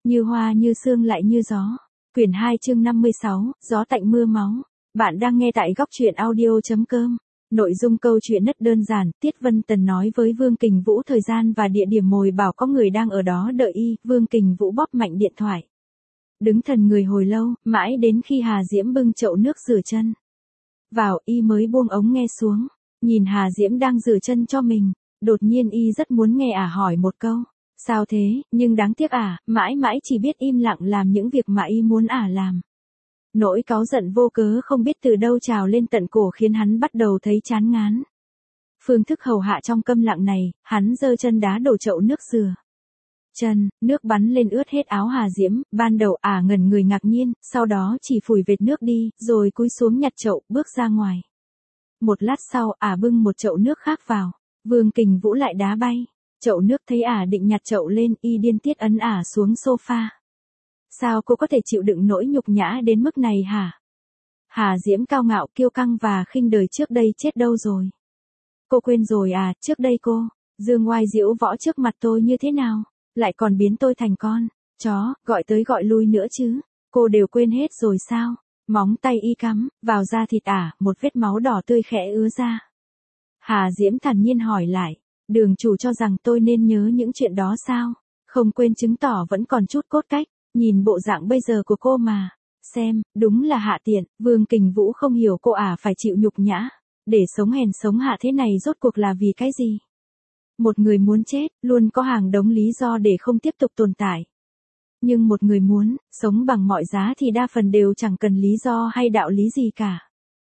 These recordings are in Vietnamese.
Như hoa như sương lại như gió. Quyển 2 chương 56, gió tạnh mưa máu. Bạn đang nghe tại góc truyện audio.com. Nội dung câu chuyện rất đơn giản, Tiết Vân Tần nói với Vương Kình Vũ thời gian và địa điểm mồi bảo có người đang ở đó đợi y, Vương Kình Vũ bóp mạnh điện thoại. Đứng thần người hồi lâu, mãi đến khi Hà Diễm bưng chậu nước rửa chân vào, y mới buông ống nghe xuống, nhìn Hà Diễm đang rửa chân cho mình, đột nhiên y rất muốn nghe hỏi một câu. Sao thế, nhưng đáng tiếc mãi mãi chỉ biết im lặng làm những việc mà y muốn làm. Nỗi cáu giận vô cớ không biết từ đâu trào lên tận cổ khiến hắn bắt đầu thấy chán ngán. Phương thức hầu hạ trong câm lặng này, hắn giơ chân đá đổ chậu nước rửa chân, nước bắn lên ướt hết áo Hà Diễm, ban đầu ngẩn người ngạc nhiên, sau đó chỉ phủi vệt nước đi, rồi cúi xuống nhặt chậu, bước ra ngoài. Một lát sau, bưng một chậu nước khác vào, Vương Kình Vũ lại đá bay chậu nước, thấy định nhặt chậu lên, y điên tiết ấn xuống sofa. Sao cô có thể chịu đựng nỗi nhục nhã đến mức này hả? Hà Diễm cao ngạo kiêu căng và khinh đời trước đây chết đâu rồi? Cô quên rồi trước đây cô, dương oai diễu võ trước mặt tôi như thế nào? Lại còn biến tôi thành con chó, gọi tới gọi lui nữa chứ? Cô đều quên hết rồi sao? Móng tay y cắm vào da thịt một vết máu đỏ tươi khẽ ứa ra. Hà Diễm thản nhiên hỏi lại, đường chủ cho rằng tôi nên nhớ những chuyện đó sao? Không quên chứng tỏ vẫn còn chút cốt cách, nhìn bộ dạng bây giờ của cô mà. Xem, đúng là hạ tiện, Vương Kình Vũ không hiểu cô phải chịu nhục nhã. Để sống hèn sống hạ thế này rốt cuộc là vì cái gì? Một người muốn chết, luôn có hàng đống lý do để không tiếp tục tồn tại. Nhưng một người muốn sống bằng mọi giá thì đa phần đều chẳng cần lý do hay đạo lý gì cả.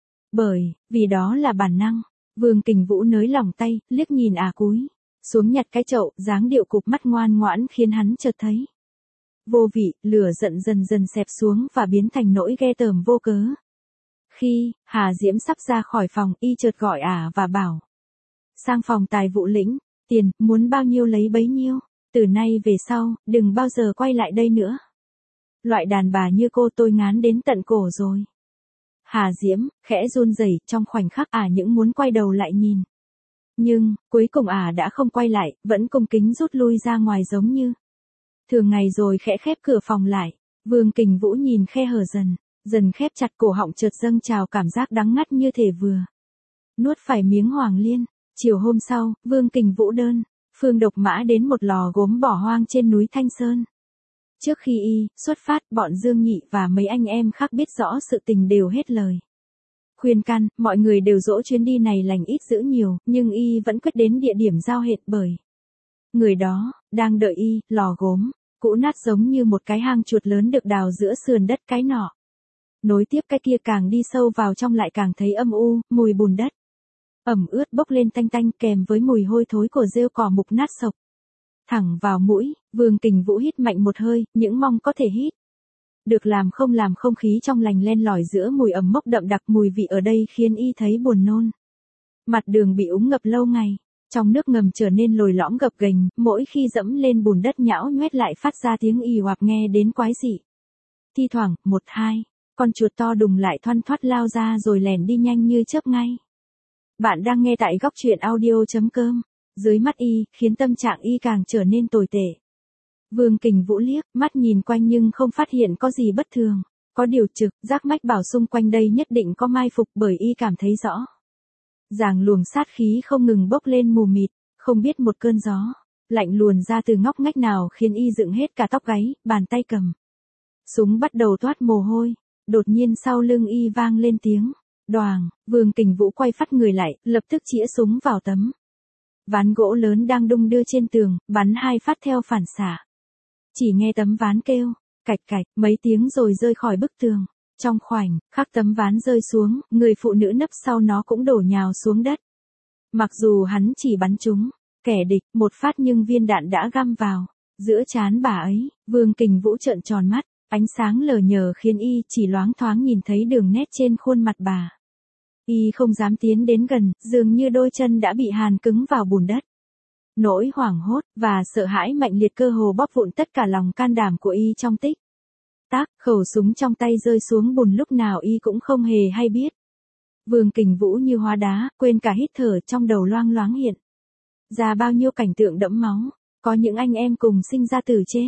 Vì đó là bản năng. Vương Kình Vũ nới lỏng tay, liếc nhìn cúi xuống nhặt cái chậu, dáng điệu cục mắt ngoan ngoãn khiến hắn chợt thấy vô vị, lửa giận dần dần xẹp xuống và biến thành nỗi ghê tởm vô cớ. Khi Hà Diễm sắp ra khỏi phòng, y chợt gọi và bảo: sang phòng tài vụ lĩnh, tiền, muốn bao nhiêu lấy bấy nhiêu, từ nay về sau, đừng bao giờ quay lại đây nữa. Loại đàn bà như cô tôi ngán đến tận cổ rồi. Hà Diễm khẽ run rẩy, trong khoảnh khắc những muốn quay đầu lại nhìn. Nhưng, cuối cùng đã không quay lại, vẫn cung kính rút lui ra ngoài giống như thường ngày, rồi khẽ khép cửa phòng lại. Vương Kình Vũ nhìn khe hở dần khép chặt, cổ họng chợt dâng trào cảm giác đắng ngắt như thể vừa nuốt phải miếng hoàng liên. Chiều hôm sau, Vương Kình Vũ phương độc mã đến một lò gốm bỏ hoang trên núi Thanh Sơn. Trước khi y xuất phát, bọn Dương Nhị và mấy anh em khác biết rõ sự tình đều hết lời khuyên can, mọi người đều dỗ chuyến đi này lành ít dữ nhiều, nhưng y vẫn quyết đến địa điểm giao hẹn, bởi người đó đang đợi y. Lò gốm cũ nát giống như một cái hang chuột lớn được đào giữa sườn đất cái nọ nối tiếp cái kia, càng đi sâu vào trong lại càng thấy âm u, mùi bùn đất ẩm ướt bốc lên tanh tanh, kèm với mùi hôi thối của rêu cỏ mục nát sộc thẳng vào mũi. Vương Kình Vũ hít mạnh một hơi, những mong có thể hít được làm không khí trong lành len lỏi giữa mùi ẩm mốc đậm đặc. Mùi vị ở đây khiến y thấy buồn nôn. Mặt đường bị úng ngập lâu ngày, trong nước ngầm trở nên lồi lõm gập ghềnh, mỗi khi dẫm lên bùn đất nhão nhoét lại phát ra tiếng ì oạp nghe đến quái dị. Thi thoảng, một hai con chuột to đùng lại thoăn thoắt lao ra rồi lèn đi nhanh như chớp ngay. Bạn đang nghe tại góc truyện audio.com. Dưới mắt y, khiến tâm trạng y càng trở nên tồi tệ. Vương Kình Vũ liếc mắt nhìn quanh nhưng không phát hiện có gì bất thường. Có điều trực giác mách bảo xung quanh đây nhất định có mai phục, bởi y cảm thấy rõ ràng luồng sát khí không ngừng bốc lên mù mịt. Không biết một cơn gió lạnh luồn ra từ ngóc ngách nào khiến y dựng hết cả tóc gáy, bàn tay cầm súng bắt đầu toát mồ hôi. Đột nhiên sau lưng y vang lên tiếng đoàng. Vương Kình Vũ quay phắt người lại, lập tức chĩa súng vào tấm ván gỗ lớn đang đung đưa trên tường, bắn 2 phát theo phản xạ. Chỉ nghe tấm ván kêu cạch cạch mấy tiếng rồi rơi khỏi bức tường. Trong khoảnh khắc tấm ván rơi xuống, người phụ nữ nấp sau nó cũng đổ nhào xuống đất. Mặc dù hắn chỉ bắn trúng kẻ địch một phát, nhưng viên đạn đã găm vào giữa trán bà ấy. Vương Kình Vũ trợn tròn mắt, ánh sáng lờ nhờ khiến y chỉ loáng thoáng nhìn thấy đường nét trên khuôn mặt bà. Y không dám tiến đến gần, dường như đôi chân đã bị hàn cứng vào bùn đất. Nỗi hoảng hốt và sợ hãi mạnh liệt cơ hồ bóp vụn tất cả lòng can đảm của y trong tích tắc. Khẩu súng trong tay rơi xuống bùn lúc nào y cũng không hề hay biết. Vương Kình Vũ như hóa đá, quên cả hít thở, trong đầu loang loáng hiện ra bao nhiêu cảnh tượng đẫm máu. Có những anh em cùng sinh ra từ trên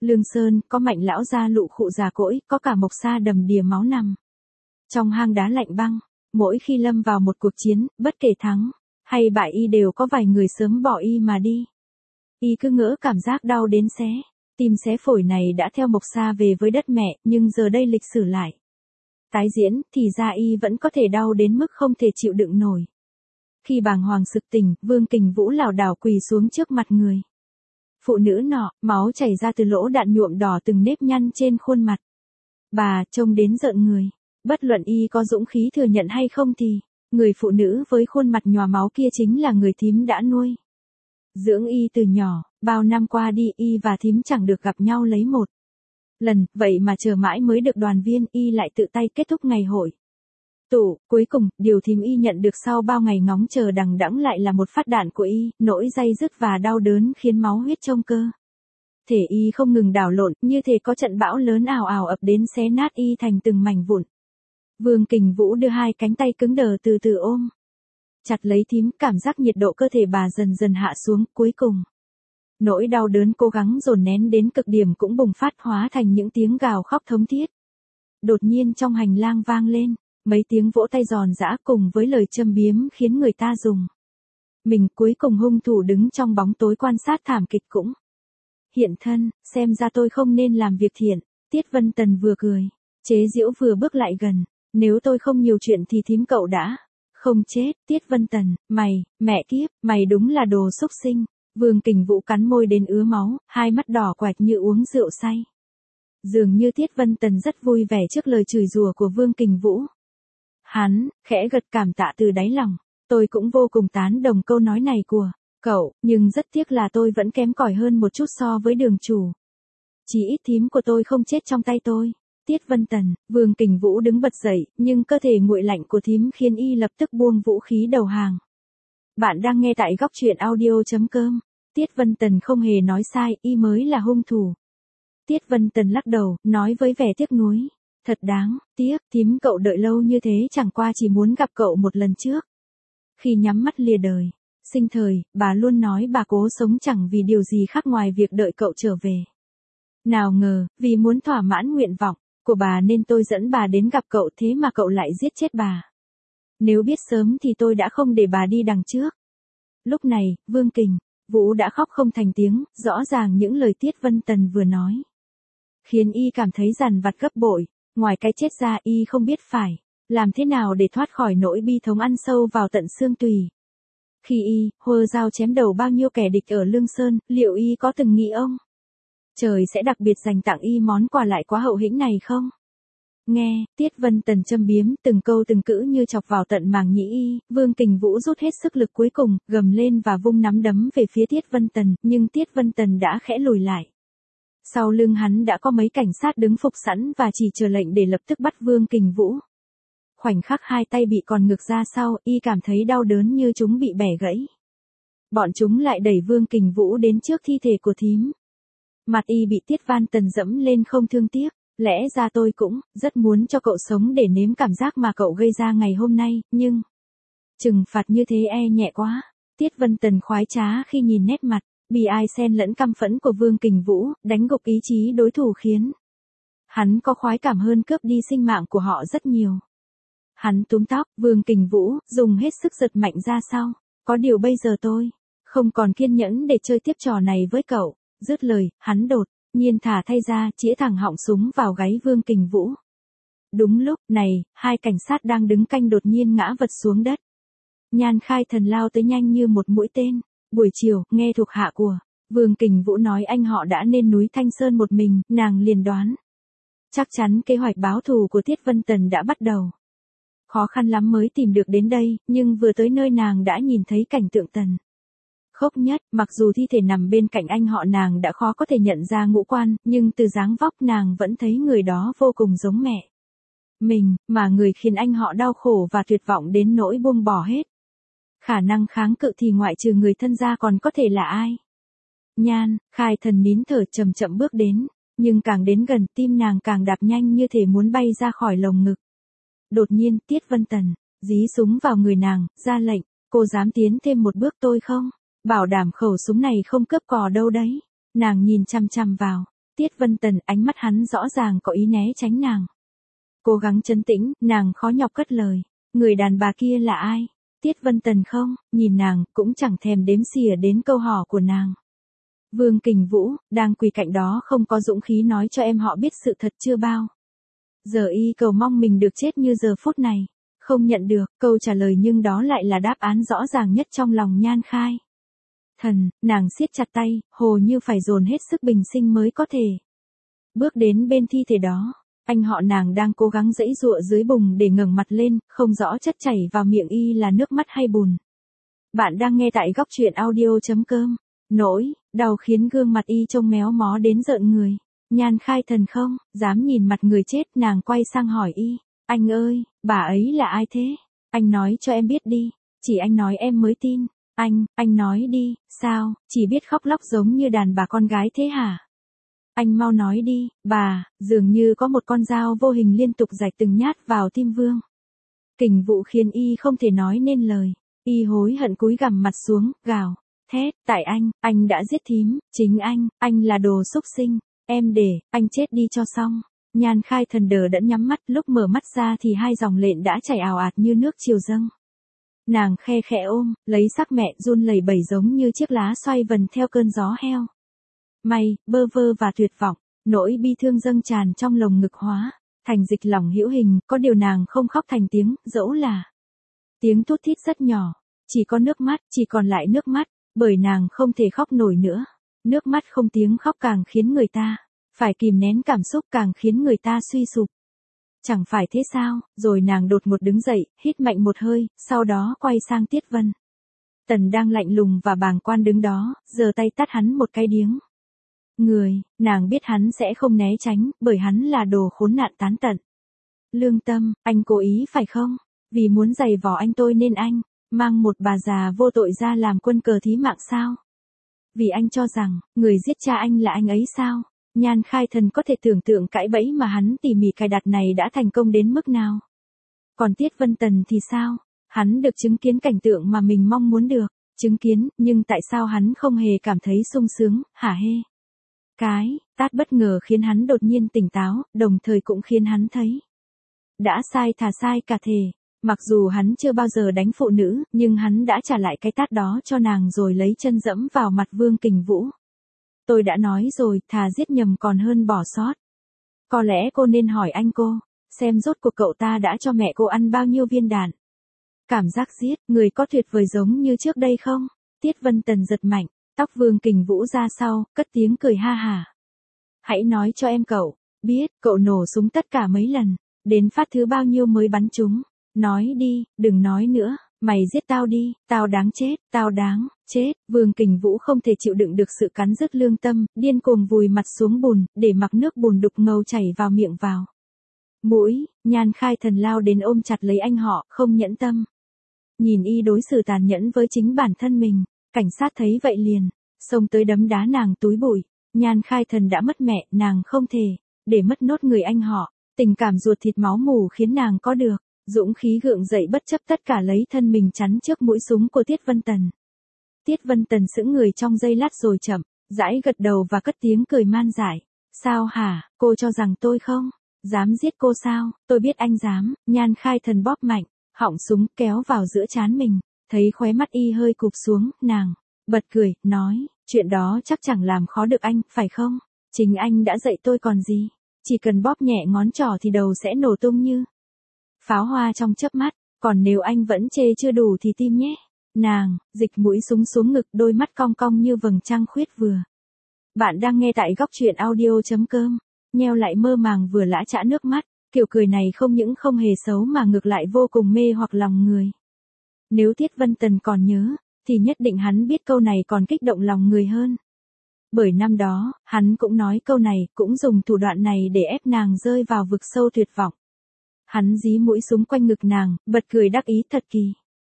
Lương Sơn, có Mạnh lão gia lụ khụ già cỗi, có cả Mộc Sa đầm đìa máu nằm. Trong hang đá lạnh băng, mỗi khi lâm vào một cuộc chiến, bất kể thắng hay bại y đều có vài người sớm bỏ y mà đi. Y cứ ngỡ cảm giác đau đến tim xé phổi này đã theo Mộc Sa về với đất mẹ, nhưng giờ đây lịch sử lại tái diễn, thì ra y vẫn có thể đau đến mức không thể chịu đựng nổi. Khi bàng hoàng sực tỉnh, Vương Kình Vũ lảo đảo quỳ xuống trước mặt người phụ nữ nọ, máu chảy ra từ lỗ đạn nhuộm đỏ từng nếp nhăn trên khuôn mặt. Bà, trông đến rợn người. Bất luận y có dũng khí thừa nhận hay không thì, người phụ nữ với khuôn mặt nhòa máu kia chính là người thím đã nuôi dưỡng y từ nhỏ. Bao năm qua đi, y và thím chẳng được gặp nhau lấy một lần, vậy mà chờ mãi mới được đoàn viên, y lại tự tay kết thúc ngày hội tụ. Cuối cùng, điều thím y nhận được sau bao ngày ngóng chờ đằng đẵng lại là một phát đạn của y. Nỗi day dứt và đau đớn khiến máu huyết trong cơ thể y không ngừng đảo lộn, như thể có trận bão lớn ào ào ập đến xé nát y thành từng mảnh vụn. Vương Kình Vũ đưa hai cánh tay cứng đờ từ từ ôm chặt lấy thím, cảm giác nhiệt độ cơ thể bà dần dần hạ xuống. Cuối cùng, nỗi đau đớn cố gắng dồn nén đến cực điểm cũng bùng phát, hóa thành những tiếng gào khóc thống thiết. Đột nhiên trong hành lang vang lên mấy tiếng vỗ tay giòn giã cùng với lời châm biếm khiến người ta rùng mình. Cuối cùng hung thủ đứng trong bóng tối quan sát thảm kịch cũng hiện thân. Xem ra tôi không nên làm việc thiện. Tiết Vân Tần vừa cười chế giễu vừa bước lại gần. Nếu tôi không nhiều chuyện thì thím cậu đã không chết. Tiết Vân Tần, mẹ kiếp, mày đúng là đồ xúc sinh. Vương Kình Vũ cắn môi đến ứa máu, hai mắt đỏ quạch như uống rượu say. Dường như Tiết Vân Tần rất vui vẻ trước lời chửi rủa của Vương Kình Vũ. Hắn khẽ gật cảm tạ từ đáy lòng. Tôi cũng vô cùng tán đồng câu nói này của cậu, nhưng rất tiếc là tôi vẫn kém cỏi hơn một chút so với đường chủ. Chỉ ít thím của tôi không chết trong tay tôi. Tiết Vân Tần, Vương Kình Vũ đứng bật dậy, nhưng cơ thể nguội lạnh của thím khiến y lập tức buông vũ khí đầu hàng. Bạn đang nghe tại góc truyện audio.com. Tiết Vân Tần không hề nói sai, y mới là hung thủ. Tiết Vân Tần lắc đầu, nói với vẻ tiếc nuối. Thật đáng tiếc, thím cậu đợi lâu như thế chẳng qua chỉ muốn gặp cậu một lần trước. Khi nhắm mắt lìa đời, sinh thời, bà luôn nói bà cố sống chẳng vì điều gì khác ngoài việc đợi cậu trở về. Nào ngờ, vì muốn thỏa mãn nguyện vọng của bà nên tôi dẫn bà đến gặp cậu, thế mà cậu lại giết chết bà. Nếu biết sớm thì tôi đã không để bà đi đằng trước. Lúc này, Vương Kình Vũ đã khóc không thành tiếng, rõ ràng những lời Tiết Vân Tần vừa nói khiến y cảm thấy dằn vặt gấp bội. Ngoài cái chết ra, y không biết phải làm thế nào để thoát khỏi nỗi bi thống ăn sâu vào tận xương tùy. Khi y hơ dao chém đầu bao nhiêu kẻ địch ở Lương Sơn, liệu y có từng nghĩ ông trời sẽ đặc biệt dành tặng y món quà lại quá hậu hĩnh này không? Nghe Tiết Vân Tần châm biếm từng câu từng cữ như chọc vào tận màng nhĩ y, Vương Kình Vũ rút hết sức lực cuối cùng, gầm lên và vung nắm đấm về phía Tiết Vân Tần, nhưng Tiết Vân Tần đã khẽ lùi lại. Sau lưng hắn đã có mấy cảnh sát đứng phục sẵn và chỉ chờ lệnh để lập tức bắt Vương Kình Vũ. Khoảnh khắc hai tay bị còn ngược ra sau, y cảm thấy đau đớn như chúng bị bẻ gãy. Bọn chúng lại đẩy Vương Kình Vũ đến trước thi thể của thím. Mặt y bị Tiết Van Tần dẫm lên không thương tiếc. Lẽ ra tôi cũng rất muốn cho cậu sống để nếm cảm giác mà cậu gây ra ngày hôm nay, nhưng trừng phạt như thế nhẹ quá. Tiết Vân Tần khoái trá khi nhìn nét mặt bi ai xen lẫn căm phẫn của Vương Kình Vũ, đánh gục ý chí đối thủ khiến hắn có khoái cảm hơn cướp đi sinh mạng của họ rất nhiều. Hắn túm tóc Vương Kình Vũ, dùng hết sức giật mạnh ra sau. Có điều bây giờ tôi không còn kiên nhẫn để chơi tiếp trò này với cậu. Dứt lời, hắn đột nhiên thả tay ra, chĩa thẳng họng súng vào gáy Vương Kình Vũ. Đúng lúc này, hai cảnh sát đang đứng canh đột nhiên ngã vật xuống đất. Nhan Khai Thần lao tới nhanh như một mũi tên. Buổi chiều, nghe thuộc hạ của Vương Kình Vũ nói anh họ đã lên núi Thanh Sơn một mình, nàng liền đoán chắc chắn kế hoạch báo thù của Tiết Vân Tần đã bắt đầu. Khó khăn lắm mới tìm được đến đây, nhưng vừa tới nơi nàng đã nhìn thấy cảnh tượng tàn khốc nhất. Mặc dù thi thể nằm bên cạnh anh họ nàng đã khó có thể nhận ra ngũ quan, nhưng từ dáng vóc nàng vẫn thấy người đó vô cùng giống mẹ mình, mà người khiến anh họ đau khổ và tuyệt vọng đến nỗi buông bỏ hết khả năng kháng cự thì ngoại trừ người thân ra còn có thể là ai. Nhan Khai Thần nín thở chậm chậm bước đến, nhưng càng đến gần tim nàng càng đạp nhanh như thể muốn bay ra khỏi lồng ngực. Đột nhiên Tiết Vân Tần dí súng vào người nàng, ra lệnh, cô dám tiến thêm một bước tôi không bảo đảm khẩu súng này không cướp cò đâu đấy. Nàng nhìn chằm chằm vào Tiết Vân Tần, ánh mắt hắn rõ ràng có ý né tránh nàng. Cố gắng trấn tĩnh, nàng khó nhọc cất lời. Người đàn bà kia là ai? Tiết Vân Tần không, nhìn nàng, cũng chẳng thèm đếm xỉa đến câu hỏi của nàng. Vương Kình Vũ, đang quỳ cạnh đó không có dũng khí nói cho em họ biết sự thật chưa bao. Giờ y cầu mong mình được chết như giờ phút này. Không nhận được câu trả lời nhưng đó lại là đáp án rõ ràng nhất trong lòng Nhan Khai. Thần, nàng siết chặt tay, hồ như phải dồn hết sức bình sinh mới có thể. Bước đến bên thi thể đó, anh họ nàng đang cố gắng giãy giụa dưới bùn để ngẩng mặt lên, không rõ chất chảy vào miệng y là nước mắt hay bùn. Bạn đang nghe tại góc truyện audio.com. Nỗi đau khiến gương mặt y trông méo mó đến rợn người. Nhan Khai Thần không dám nhìn mặt người chết, nàng quay sang hỏi y. Anh ơi, bà ấy là ai thế? Anh nói cho em biết đi, chỉ anh nói em mới tin. Anh nói đi, sao, chỉ biết khóc lóc giống như đàn bà con gái thế hả? Anh mau nói đi, bà, dường như có một con dao vô hình liên tục rạch từng nhát vào tim Vương Kình Vũ khiến y không thể nói nên lời. Y hối hận cúi gằm mặt xuống, gào, thét, tại anh đã giết thím, chính anh là đồ xúc sinh, em để anh chết đi cho xong. Nhan Khai Thần đờ đẫn nhắm mắt, lúc mở mắt ra thì hai dòng lệ đã chảy ào ạt như nước triều dâng. Nàng khe khẽ ôm, lấy xác mẹ run lẩy bẩy giống như chiếc lá xoay vần theo cơn gió heo. May, bơ vơ và tuyệt vọng, nỗi bi thương dâng tràn trong lồng ngực hóa thành dịch lỏng hữu hình, có điều nàng không khóc thành tiếng, dẫu là tiếng thút thít rất nhỏ, chỉ có nước mắt, chỉ còn lại nước mắt, bởi nàng không thể khóc nổi nữa. Nước mắt không tiếng khóc càng khiến người ta phải kìm nén cảm xúc, càng khiến người ta suy sụp. Chẳng phải thế sao? Rồi nàng đột ngột đứng dậy, hít mạnh một hơi, sau đó quay sang Tiết Vân Tần đang lạnh lùng và bàng quan đứng đó, giơ tay tát hắn một cái điếng. Nàng biết hắn sẽ không né tránh, bởi hắn là đồ khốn nạn tán tận. Lương Tâm, anh cố ý phải không? Vì muốn giày vò anh tôi nên anh mang một bà già vô tội ra làm quân cờ thí mạng sao? Vì anh cho rằng, người giết cha anh là anh ấy sao? Nhan Khai Thần có thể tưởng tượng cãi bẫy mà hắn tỉ mỉ cài đặt này đã thành công đến mức nào. Còn Tiết Vân Tần thì sao? Hắn được chứng kiến cảnh tượng mà mình mong muốn được chứng kiến, nhưng tại sao hắn không hề cảm thấy sung sướng, hả hê? Cái tát bất ngờ khiến hắn đột nhiên tỉnh táo, đồng thời cũng khiến hắn thấy đã sai thà sai cả thề. Mặc dù hắn chưa bao giờ đánh phụ nữ, nhưng hắn đã trả lại cái tát đó cho nàng rồi lấy chân dẫm vào mặt Vương Kình Vũ. Tôi đã nói rồi, thà giết nhầm còn hơn bỏ sót. Có lẽ cô nên hỏi anh cô, xem rốt cuộc cậu ta đã cho mẹ cô ăn bao nhiêu viên đạn. Cảm giác giết người có tuyệt vời giống như trước đây không? Tiết Vân Tần giật mạnh, tóc Vương Kình Vũ ra sau, cất tiếng cười ha hả. Hãy nói cho em cậu biết, cậu nổ súng tất cả mấy lần, đến phát thứ bao nhiêu mới bắn chúng. Nói đi, đừng nói nữa, mày giết tao đi, tao đáng chết, tao đáng chết. Vương Kình Vũ không thể chịu đựng được sự cắn rứt lương tâm, điên cuồng vùi mặt xuống bùn, để mặc nước bùn đục ngầu chảy vào miệng vào mũi. Nhan Khai Thần lao đến ôm chặt lấy anh họ, không nhẫn tâm nhìn y đối xử tàn nhẫn với chính bản thân mình. Cảnh sát thấy vậy liền xông tới đấm đá nàng túi bụi. Nhan Khai Thần đã mất mẹ, nàng không thể để mất nốt người anh họ. Tình cảm ruột thịt máu mủ khiến nàng có được dũng khí gượng dậy bất chấp tất cả, lấy thân mình chắn trước mũi súng của Tiết Vân Tần. Tiết Vân Tần sững người trong giây lát rồi chậm rãi gật đầu và cất tiếng cười man dại. Sao hả, cô cho rằng tôi không dám giết cô sao? Tôi biết anh dám. Nhan Khai Thần bóp mạnh họng súng, kéo vào giữa trán mình, thấy khóe mắt y hơi cụp xuống, nàng bật cười, nói, chuyện đó chắc chẳng làm khó được anh, phải không? Chính anh đã dạy tôi còn gì. Chỉ cần bóp nhẹ ngón trỏ thì đầu sẽ nổ tung như pháo hoa trong chớp mắt, còn nếu anh vẫn chê chưa đủ thì tim nhé. Nàng dịch mũi súng xuống ngực, đôi mắt cong cong như vầng trăng khuyết vừa. Bạn đang nghe tại góc truyện audio.com. Nheo lại mơ màng vừa lã chã nước mắt, kiểu cười này không những không hề xấu mà ngược lại vô cùng mê hoặc lòng người. Nếu Tiết Vân Tần còn nhớ, thì nhất định hắn biết câu này còn kích động lòng người hơn. Bởi năm đó, hắn cũng nói câu này, cũng dùng thủ đoạn này để ép nàng rơi vào vực sâu tuyệt vọng. Hắn dí mũi súng quanh ngực nàng, bật cười đắc ý thật kỳ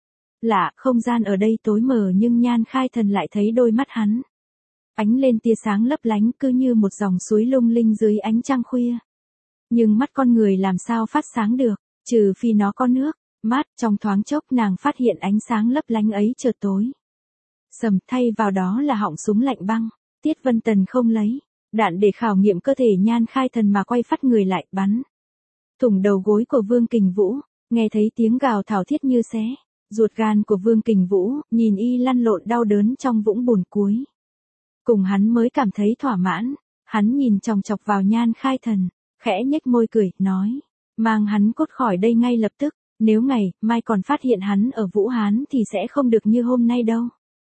lạ. Không gian ở đây tối mờ nhưng Nhan Khai Thần lại thấy đôi mắt hắn ánh lên tia sáng lấp lánh, cứ như một dòng suối lung linh dưới ánh trăng khuya. Nhưng mắt con người làm sao phát sáng được, trừ phi nó có nước mắt. Trong thoáng chốc nàng phát hiện ánh sáng lấp lánh ấy chợt tối sầm, thay vào đó là họng súng lạnh băng. Tiết Vân Tần không lấy Đạn để khảo nghiệm cơ thể Nhan Khai Thần mà quay phát người lại, bắn thủng đầu gối của Vương Kình Vũ, nghe thấy tiếng gào thảm thiết như xé ruột gan của Vương Kình Vũ, nhìn y lăn lộn đau đớn trong vũng bùn cuối. Cùng hắn mới cảm thấy thỏa mãn, hắn nhìn chòng chọc vào Nhan Khai Thần, khẽ nhếch môi cười, nói, mang hắn cốt khỏi đây ngay lập tức, nếu ngày mai còn phát hiện hắn ở Vũ Hán thì sẽ không được như hôm nay đâu.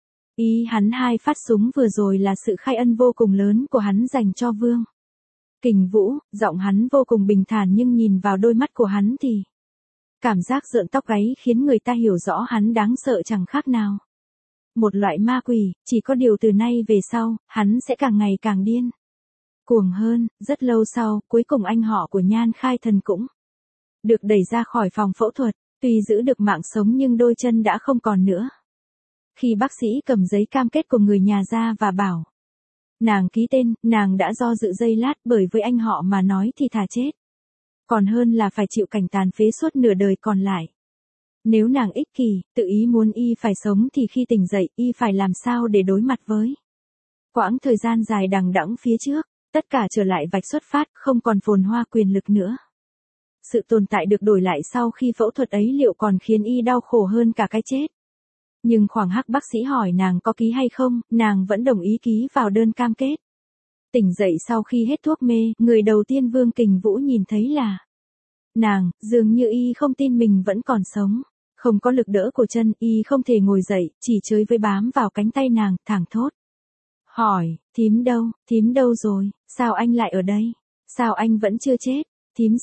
Ý hắn 2 phát súng vừa rồi là sự khai ân vô cùng lớn của hắn dành cho Vương Kình Vũ, giọng hắn vô cùng bình thản nhưng nhìn vào đôi mắt của hắn thì cảm giác rợn tóc gáy khiến người ta hiểu rõ hắn đáng sợ chẳng khác nào một loại ma quỷ, chỉ có điều từ nay về sau, hắn sẽ càng ngày càng điên cuồng hơn. Rất lâu sau, cuối cùng anh họ của Nhan Khai Thần cũng được đẩy ra khỏi phòng phẫu thuật, tuy giữ được mạng sống nhưng đôi chân đã không còn nữa. Khi bác sĩ cầm giấy cam kết của người nhà ra và bảo nàng ký tên, nàng đã do dự giây lát, bởi với anh họ mà nói thì thà chết còn hơn là phải chịu cảnh tàn phế suốt nửa đời còn lại. Nếu nàng ích kỷ, tự ý muốn y phải sống thì khi tỉnh dậy, y phải làm sao để đối mặt với quãng thời gian dài đằng đẵng phía trước, tất cả trở lại vạch xuất phát, không còn phồn hoa quyền lực nữa. Sự tồn tại được đổi lại sau khi phẫu thuật ấy liệu còn khiến y đau khổ hơn cả cái chết. Nhưng khoảng khắc bác sĩ hỏi nàng có ký hay không, nàng vẫn đồng ý ký vào đơn cam kết. Tỉnh dậy sau khi hết thuốc mê, người đầu tiên Vương Kình Vũ nhìn thấy là nàng, dường như y không tin mình vẫn còn sống. Không có lực đỡ của chân, y không thể ngồi dậy, chỉ chơi với bám vào cánh tay nàng, thảng thốt. Hỏi, thím đâu rồi, sao anh lại ở đây? Sao anh vẫn chưa chết? Thím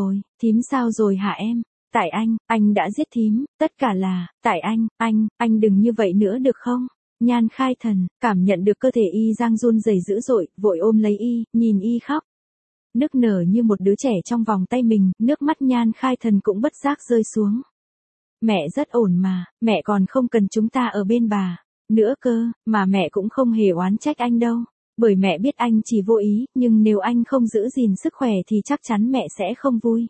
sao rồi hả em? Tại anh đã giết thím, tất cả là, tại anh đừng như vậy nữa được không? Nhan Khai Thần, cảm nhận được cơ thể y đang run rẩy dữ dội, vội ôm lấy y, nhìn y khóc nức nở như một đứa trẻ trong vòng tay mình, nước mắt Nhan Khai Thần cũng bất giác rơi xuống. Mẹ rất ổn mà, mẹ còn không cần chúng ta ở bên bà nữa cơ, mà mẹ cũng không hề oán trách anh đâu, bởi mẹ biết anh chỉ vô ý, nhưng nếu anh không giữ gìn sức khỏe thì chắc chắn mẹ sẽ không vui.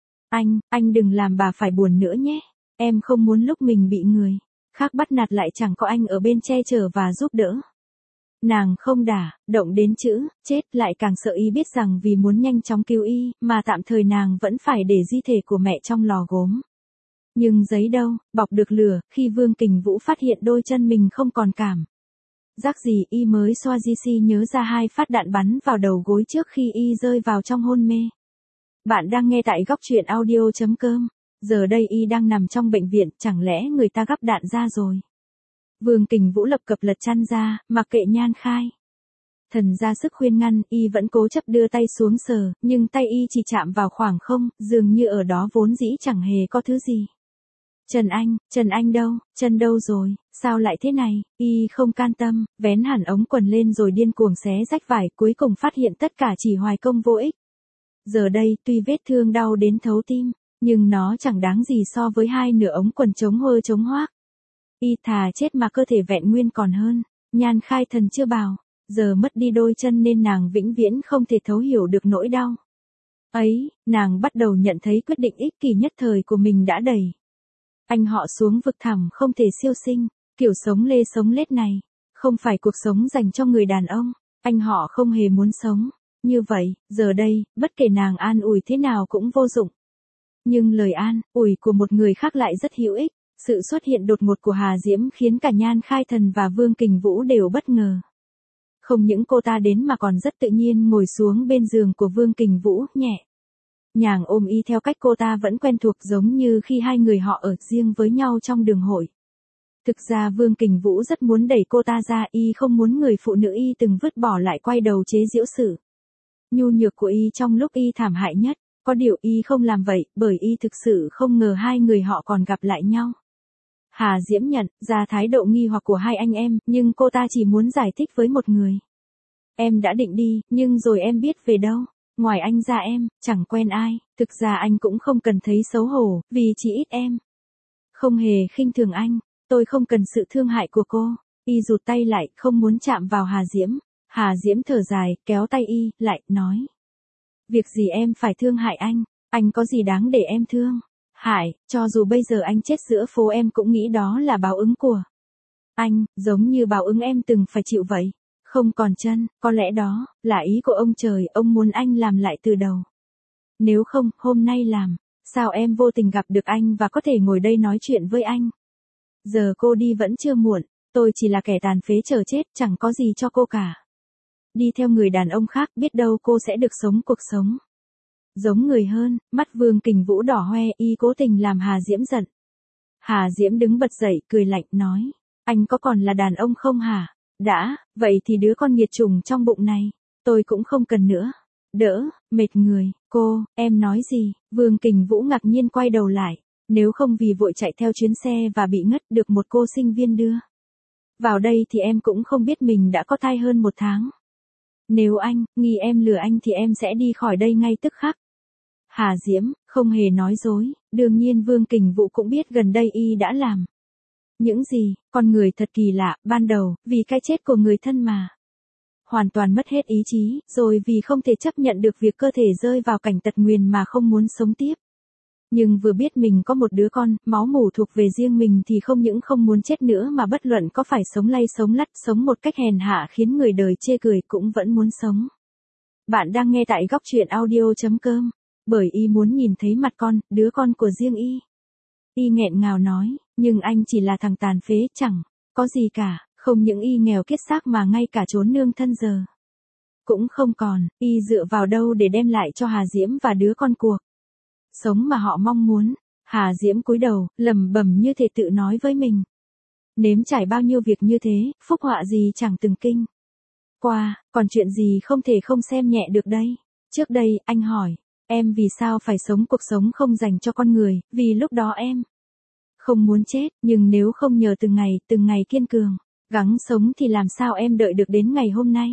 Anh đừng làm bà phải buồn nữa nhé, em không muốn lúc mình bị người khác bắt nạt lại chẳng có anh ở bên che chở và giúp đỡ. Nàng không động đến chữ chết, lại càng sợ y biết rằng vì muốn nhanh chóng cứu y, mà tạm thời nàng vẫn phải để di thể của mẹ trong lò gốm. Nhưng giấy đâu, bọc được lửa, khi Vương Kình Vũ phát hiện đôi chân mình không còn cảm giác gì, y mới xoa nhớ ra 2 phát đạn bắn vào đầu gối trước khi y rơi vào trong hôn mê. Bạn đang nghe tại góc truyện audio.com. Giờ đây y đang nằm trong bệnh viện, chẳng lẽ người ta gắp đạn ra rồi? Vương Kình Vũ lập cập lật chăn ra, mặc kệ Nhan Khai Thần ra sức khuyên ngăn, y vẫn cố chấp đưa tay xuống sờ, nhưng tay y chỉ chạm vào khoảng không, dường như ở đó vốn dĩ chẳng hề có thứ gì. Chân anh đâu, chân đâu rồi, sao lại thế này? Y không can tâm, vén hẳn ống quần lên rồi điên cuồng xé rách vải, cuối cùng phát hiện tất cả chỉ hoài công vô ích. Giờ đây, tuy vết thương đau đến thấu tim, nhưng nó chẳng đáng gì so với 2 nửa ống quần chống hơ chống hoác. Y thà chết mà cơ thể vẹn nguyên còn hơn. Nhan Khai Thần chưa bảo, giờ mất đi đôi chân nên nàng vĩnh viễn không thể thấu hiểu được nỗi đau ấy. Nàng bắt đầu nhận thấy quyết định ích kỷ nhất thời của mình đã đẩy anh họ xuống vực thẳm không thể siêu sinh. Kiểu sống lê sống lết này không phải cuộc sống dành cho người đàn ông. Anh họ không hề muốn sống như vậy. Giờ đây, bất kể nàng an ủi thế nào cũng vô dụng. Nhưng lời an ủi của một người khác lại rất hữu ích. Sự xuất hiện đột ngột của Hà Diễm khiến cả Nhan Khai Thần và Vương Kình Vũ đều bất ngờ. Không những cô ta đến mà còn rất tự nhiên ngồi xuống bên giường của Vương Kình Vũ, nhẹ nhàng ôm y theo cách cô ta vẫn quen thuộc, giống như khi 2 người họ ở riêng với nhau trong đường hội. Thực ra Vương Kình Vũ rất muốn đẩy cô ta ra, y không muốn người phụ nữ y từng vứt bỏ lại quay đầu chế giễu sự nhu nhược của y trong lúc y thảm hại nhất. Có điều y không làm vậy, bởi y thực sự không ngờ 2 người họ còn gặp lại nhau. Hà Diễm nhận ra thái độ nghi hoặc của 2 anh em, nhưng cô ta chỉ muốn giải thích với một người. Em đã định đi, nhưng rồi em biết về đâu. Ngoài anh ra em, chẳng quen ai. Thực ra anh cũng không cần thấy xấu hổ, vì chỉ ít em không hề khinh thường anh. Tôi không cần sự thương hại của cô. Y rụt tay lại, không muốn chạm vào Hà Diễm. Hà Diễm thở dài, kéo tay y, lại, nói. Việc gì em phải thương hại anh có gì đáng để em thương hại, cho dù bây giờ anh chết giữa phố em cũng nghĩ đó là báo ứng của anh, giống như báo ứng em từng phải chịu vậy. Không còn chân, có lẽ đó là ý của ông trời, ông muốn anh làm lại từ đầu. Nếu không, hôm nay làm, sao em vô tình gặp được anh và có thể ngồi đây nói chuyện với anh. Giờ cô đi vẫn chưa muộn, tôi chỉ là kẻ tàn phế chờ chết, chẳng có gì cho cô cả. Đi theo người đàn ông khác, biết đâu cô sẽ được sống cuộc sống giống người hơn. Mắt Vương Kình Vũ đỏ hoe, y cố tình làm Hà Diễm giận. Hà Diễm đứng bật dậy, cười lạnh, nói, anh có còn là đàn ông không hả? Đã, vậy thì đứa con nghiệt chủng trong bụng này, tôi cũng không cần nữa. Đỡ, mệt người, cô, em nói gì? Vương Kình Vũ ngạc nhiên quay đầu lại, nếu không vì vội chạy theo chuyến xe và bị ngất được một cô sinh viên đưa vào đây thì em cũng không biết mình đã có thai hơn 1 tháng. Nếu anh nghi em lừa anh thì em sẽ đi khỏi đây ngay tức khắc. Hà Diễm không hề nói dối, đương nhiên Vương Kình Vũ cũng biết gần đây y đã làm những gì. Con người thật kỳ lạ, ban đầu vì cái chết của người thân mà hoàn toàn mất hết ý chí, rồi vì không thể chấp nhận được việc cơ thể rơi vào cảnh tật nguyền mà không muốn sống tiếp. Nhưng vừa biết mình có một đứa con, máu mủ thuộc về riêng mình thì không những không muốn chết nữa mà bất luận có phải sống lay sống lắt, sống một cách hèn hạ khiến người đời chê cười cũng vẫn muốn sống. Bạn đang nghe tại góc truyện audio.com, bởi y muốn nhìn thấy mặt con, đứa con của riêng y. Y nghẹn ngào nói, nhưng anh chỉ là thằng tàn phế, chẳng có gì cả, không những y nghèo kiết xác mà ngay cả chốn nương thân giờ cũng không còn, y dựa vào đâu để đem lại cho Hà Diễm và đứa con cuộc sống mà họ mong muốn. Hà Diễm cúi đầu, lẩm bẩm như thể tự nói với mình. Nếm trải bao nhiêu việc như thế, phúc họa gì chẳng từng kinh qua, còn chuyện gì không thể không xem nhẹ được đây. Trước đây, anh hỏi, em vì sao phải sống cuộc sống không dành cho con người, vì lúc đó em không muốn chết, nhưng nếu không nhờ từng ngày kiên cường, gắng sống thì làm sao em đợi được đến ngày hôm nay.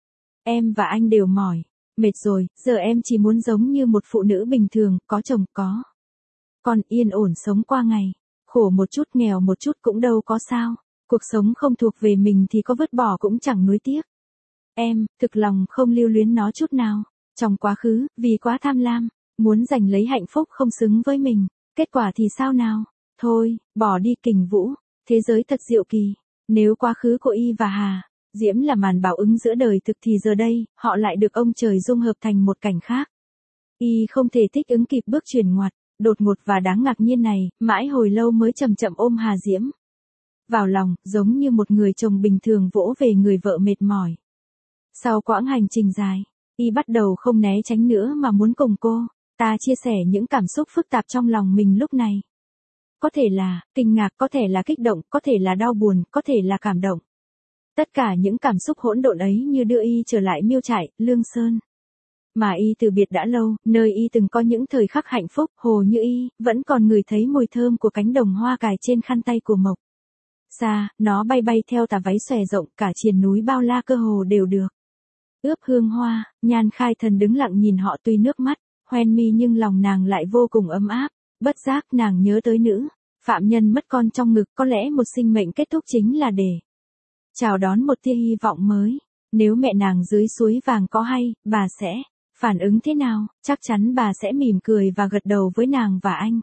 Em và anh đều mỏi, mệt rồi, giờ em chỉ muốn giống như một phụ nữ bình thường, có chồng, có con, yên ổn sống qua ngày. Khổ một chút, nghèo một chút cũng đâu có sao. Cuộc sống không thuộc về mình thì có vứt bỏ cũng chẳng nuối tiếc. Em, thực lòng không lưu luyến nó chút nào. Trong quá khứ, vì quá tham lam, muốn giành lấy hạnh phúc không xứng với mình. Kết quả thì sao nào? Thôi, bỏ đi. Kình Vũ. Thế giới thật diệu kỳ. Nếu quá khứ của y và Hà Diễm là màn báo ứng giữa đời thực thì giờ đây, họ lại được ông trời dung hợp thành một cảnh khác. Y không thể thích ứng kịp bước chuyển ngoặt, đột ngột và đáng ngạc nhiên này, mãi hồi lâu mới chậm chậm ôm Hà Diễm vào lòng, giống như một người chồng bình thường vỗ về người vợ mệt mỏi. Sau quãng hành trình dài, y bắt đầu không né tránh nữa mà muốn cùng cô ta chia sẻ những cảm xúc phức tạp trong lòng mình lúc này. Có thể là kinh ngạc, có thể là kích động, có thể là đau buồn, có thể là cảm động. Tất cả những cảm xúc hỗn độn ấy như đưa y trở lại Miêu Trại, Lương Sơn mà y từ biệt đã lâu, nơi y từng có những thời khắc hạnh phúc. Hồ như y vẫn còn ngửi thấy mùi thơm của cánh đồng hoa cài trên khăn tay của Mộc Sa, nó bay bay theo tà váy xòe rộng, cả triền núi bao la cơ hồ đều được ướp hương hoa. Nhan Khai Thần đứng lặng nhìn họ, tuy nước mắt hoen mi nhưng lòng nàng lại vô cùng ấm áp. Bất giác nàng nhớ tới nữ phạm nhân mất con trong ngực, có lẽ một sinh mệnh kết thúc chính là để chào đón một tia hy vọng mới. Nếu mẹ nàng dưới suối vàng có hay, bà sẽ phản ứng thế nào? Chắc chắn bà sẽ mỉm cười và gật đầu với nàng và anh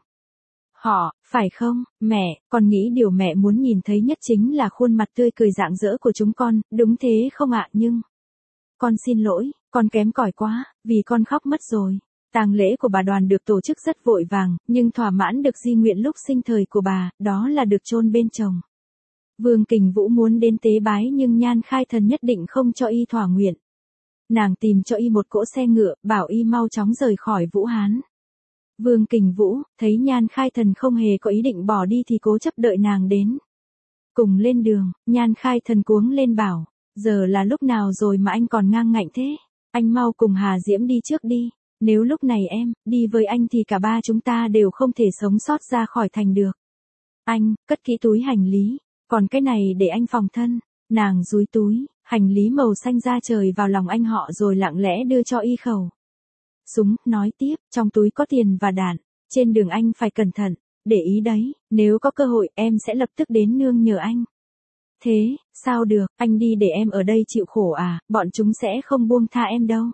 họ, phải không? Mẹ, con nghĩ điều mẹ muốn nhìn thấy nhất chính là khuôn mặt tươi cười rạng rỡ của chúng con, đúng thế không ạ? Nhưng con xin lỗi, con kém cỏi quá, vì con khóc mất rồi. Tang lễ của bà Đoàn được tổ chức rất vội vàng, nhưng thỏa mãn được di nguyện lúc sinh thời của bà, đó là được chôn bên chồng. Vương Kình Vũ muốn đến tế bái nhưng Nhan Khai Thần nhất định không cho y thỏa nguyện. Nàng tìm cho y một cỗ xe ngựa, bảo y mau chóng rời khỏi Vũ Hán. Vương Kình Vũ thấy Nhan Khai Thần không hề có ý định bỏ đi thì cố chấp đợi nàng đến. Cùng lên đường, Nhan Khai Thần cuống lên bảo, giờ là lúc nào rồi mà anh còn ngang ngạnh thế? Anh mau cùng Hà Diễm đi trước đi. Nếu lúc này em đi với anh thì cả ba chúng ta đều không thể sống sót ra khỏi thành được. Anh cất kỹ túi hành lý, còn cái này để anh phòng thân. Nàng dúi túi hành lý màu xanh da trời vào lòng anh họ rồi lặng lẽ đưa cho y khẩu súng, nói tiếp, trong túi có tiền và đạn, trên đường anh phải cẩn thận, để ý đấy, nếu có cơ hội em sẽ lập tức đến nương nhờ anh. Thế, sao được, anh đi để em ở đây chịu khổ à, bọn chúng sẽ không buông tha em đâu.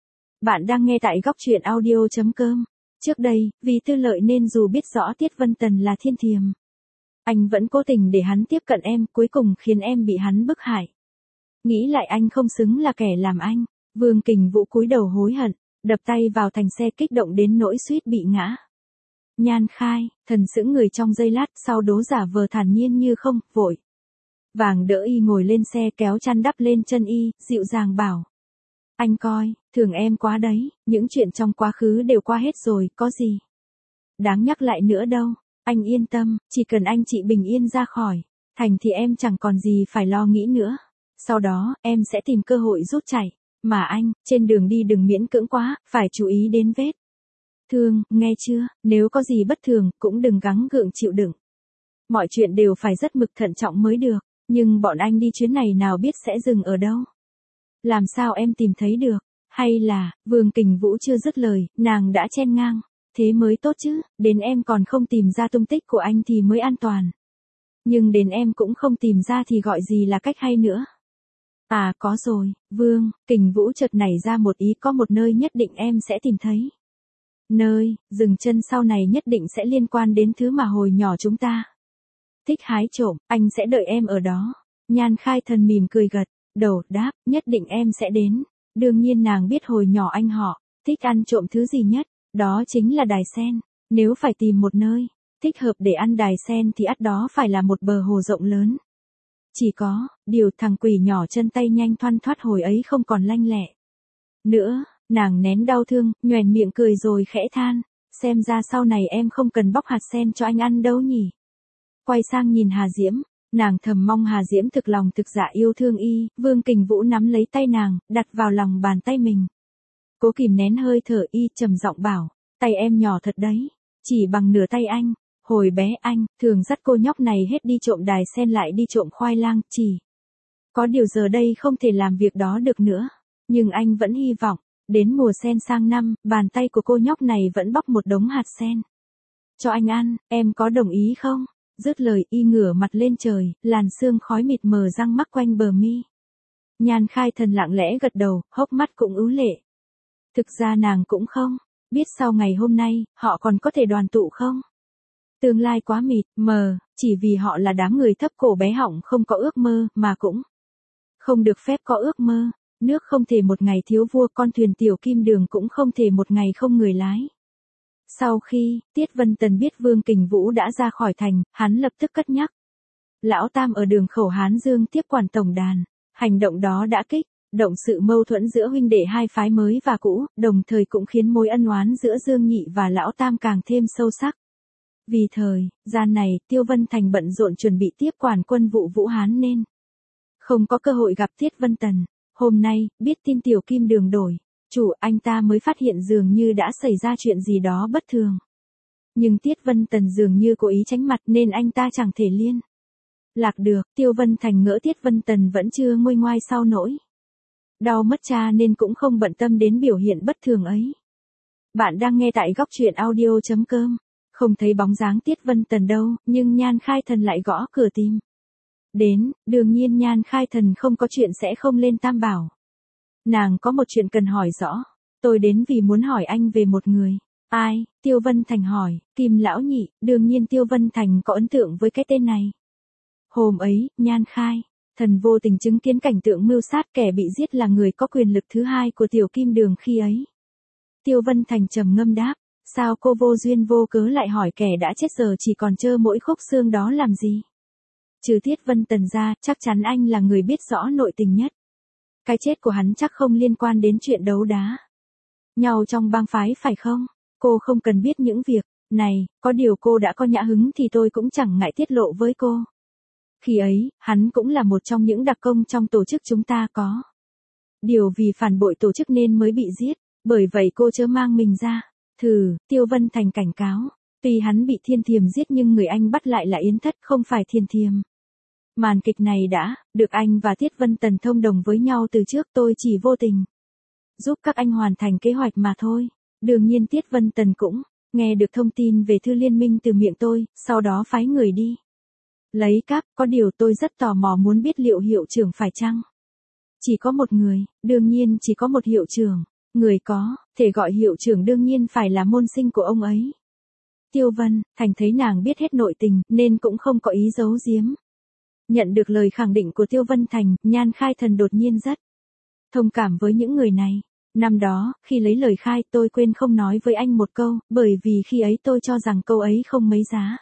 Bạn đang nghe tại góc truyện audio.com. Trước đây, vì tư lợi nên dù biết rõ Tiết Vân Tần là thiên thiềm, anh vẫn cố tình để hắn tiếp cận em, cuối cùng khiến em bị hắn bức hại. Nghĩ lại anh không xứng là kẻ làm anh. Vương Kình Vũ cúi đầu hối hận, đập tay vào thành xe kích động đến nỗi suýt bị ngã. Nhan Khai, thần sững người trong giây lát, sau đó giả vờ thản nhiên như không, vội vàng đỡ y ngồi lên xe, kéo chăn đắp lên chân y, dịu dàng bảo. Anh coi, thường em quá đấy, những chuyện trong quá khứ đều qua hết rồi, có gì đáng nhắc lại nữa đâu. Anh yên tâm, chỉ cần anh chị bình yên ra khỏi thành thì em chẳng còn gì phải lo nghĩ nữa. Sau đó, em sẽ tìm cơ hội rút chạy. Mà anh, trên đường đi đừng miễn cưỡng quá, phải chú ý đến vết thương, nghe chưa? Nếu có gì bất thường, cũng đừng gắng gượng chịu đựng. Mọi chuyện đều phải rất mực thận trọng mới được. Nhưng bọn anh đi chuyến này nào biết sẽ dừng ở đâu? Làm sao em tìm thấy được? Hay là, Vương Kình Vũ chưa dứt lời, nàng đã chen ngang. Thế mới tốt chứ, đến em còn không tìm ra tung tích của anh thì mới an toàn. Nhưng đến em cũng không tìm ra thì gọi gì là cách hay nữa. À có rồi, Vương Kình Vũ chợt nảy ra một ý, có một nơi nhất định em sẽ tìm thấy. Nơi, dừng chân sau này nhất định sẽ liên quan đến thứ mà hồi nhỏ chúng ta thích hái trộm, anh sẽ đợi em ở đó. Nhan Khai Thần mỉm cười gật đầu đáp, nhất định em sẽ đến. Đương nhiên nàng biết hồi nhỏ anh họ thích ăn trộm thứ gì nhất, đó chính là đài sen. Nếu phải tìm một nơi thích hợp để ăn đài sen thì ắt đó phải là một bờ hồ rộng lớn. Chỉ có điều thằng quỷ nhỏ chân tay nhanh thoăn thoắt hồi ấy không còn lanh lẹ nữa. Nàng nén đau thương, nhoẻn miệng cười rồi khẽ than, xem ra sau này em không cần bóc hạt sen cho anh ăn đâu nhỉ. Quay sang nhìn Hà Diễm, nàng thầm mong Hà Diễm thực lòng thực dạ yêu thương y. Vương Kình Vũ nắm lấy tay nàng, đặt vào lòng bàn tay mình. Cố kìm nén hơi thở, y trầm giọng bảo, tay em nhỏ thật đấy, chỉ bằng nửa tay anh. Hồi bé anh thường dắt cô nhóc này hết đi trộm đài sen lại đi trộm khoai lang, chỉ có điều giờ đây không thể làm việc đó được nữa. Nhưng anh vẫn hy vọng, đến mùa sen sang năm, bàn tay của cô nhóc này vẫn bóc một đống hạt sen cho anh ăn, em có đồng ý không? Dứt lời y ngửa mặt lên trời, làn sương khói mịt mờ răng mắc quanh bờ mi. Nhan Khai Thần lặng lẽ gật đầu, hốc mắt cũng ứ lệ. Thực ra nàng cũng không biết sau ngày hôm nay, họ còn có thể đoàn tụ không? Tương lai quá mịt mờ, chỉ vì họ là đám người thấp cổ bé họng không có ước mơ, mà cũng không được phép có ước mơ. Nước không thể một ngày thiếu vua, con thuyền tiểu kim đường cũng không thể một ngày không người lái. Sau khi Tiết Vân Tần biết Vương Kình Vũ đã ra khỏi thành, hắn lập tức cất nhắc Lão Tam ở đường khẩu Hán Dương tiếp quản tổng đàn. Hành động đó đã kích động sự mâu thuẫn giữa huynh đệ hai phái mới và cũ, đồng thời cũng khiến mối ân oán giữa Dương Nhị và Lão Tam càng thêm sâu sắc. Vì thời gian này, Tiêu Vân Thành bận rộn chuẩn bị tiếp quản quân vụ Vũ Hán nên không có cơ hội gặp Tiết Vân Tần. Hôm nay, biết tin tiểu kim đường đổi chủ, anh ta mới phát hiện dường như đã xảy ra chuyện gì đó bất thường. Nhưng Tiết Vân Tần dường như cố ý tránh mặt nên anh ta chẳng thể liên lạc được. Tiêu Vân Thành ngỡ Tiết Vân Tần vẫn chưa nguôi ngoai sau nỗi đau mất cha nên cũng không bận tâm đến biểu hiện bất thường ấy. Bạn đang nghe tại góc truyện audio.com. Không thấy bóng dáng Tiết Vân Tần đâu, nhưng Nhan Khai Thần lại gõ cửa tìm đến. Đương nhiên Nhan Khai Thần không có chuyện sẽ không lên Tam Bảo. Nàng có một chuyện cần hỏi rõ. Tôi đến vì muốn hỏi anh về một người. Ai? Tiêu Vân Thành hỏi. Kim Lão Nhị. Đương nhiên Tiêu Vân Thành có ấn tượng với cái tên này. Hôm ấy, Nhan Khai Thần vô tình chứng kiến cảnh tượng mưu sát, kẻ bị giết là người có quyền lực thứ hai của tiểu kim đường khi ấy. Tiêu Vân Thành trầm ngâm đáp. Sao cô vô duyên vô cớ lại hỏi kẻ đã chết giờ chỉ còn trơ mỗi khúc xương đó làm gì? Trừ Tiết Vân Tần ra, chắc chắn anh là người biết rõ nội tình nhất. Cái chết của hắn chắc không liên quan đến chuyện đấu đá nhau trong bang phái phải không? Cô không cần biết những việc này, có điều cô đã có nhã hứng thì tôi cũng chẳng ngại tiết lộ với cô. Khi ấy, hắn cũng là một trong những đặc công trong tổ chức chúng ta có điều vì phản bội tổ chức nên mới bị giết, bởi vậy cô chớ mang mình ra. Tiêu Vân Thành cảnh cáo. Tuy hắn bị Thiên Thiềm giết nhưng người anh bắt lại là Yến Thất, không phải Thiên Thiềm. Màn kịch này đã được anh và Tiết Vân Tần thông đồng với nhau từ trước, tôi chỉ vô tình giúp các anh hoàn thành kế hoạch mà thôi. Đương nhiên Tiết Vân Tần cũng nghe được thông tin về thư liên minh từ miệng tôi, sau đó phái người đi lấy cáp. Có điều tôi rất tò mò muốn biết liệu hiệu trưởng phải chăng chỉ có một người? Đương nhiên chỉ có một hiệu trưởng. Người có thể gọi hiệu trưởng đương nhiên phải là môn sinh của ông ấy. Tiêu Vân Thành thấy nàng biết hết nội tình nên cũng không có ý giấu giếm. Nhận được lời khẳng định của Tiêu Vân Thành, Nhan Khai Thần đột nhiên rất thông cảm với những người này. Năm đó, khi lấy lời khai tôi quên không nói với anh một câu, bởi vì khi ấy tôi cho rằng câu ấy không mấy giá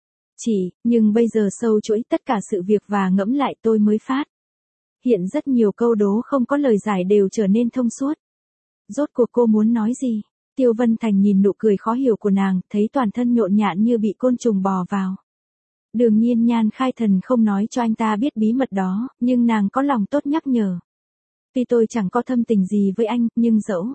nhưng bây giờ sâu chuỗi tất cả sự việc và ngẫm lại tôi mới phát hiện rất nhiều câu đố không có lời giải đều trở nên thông suốt. Rốt cuộc cô muốn nói gì? Tiêu Vân Thành nhìn nụ cười khó hiểu của nàng, thấy toàn thân nhộn nhạo như bị côn trùng bò vào. Đương nhiên Nhan Khai Thần không nói cho anh ta biết bí mật đó, nhưng nàng có lòng tốt nhắc nhở. Tuy tôi chẳng có thâm tình gì với anh, nhưng dẫu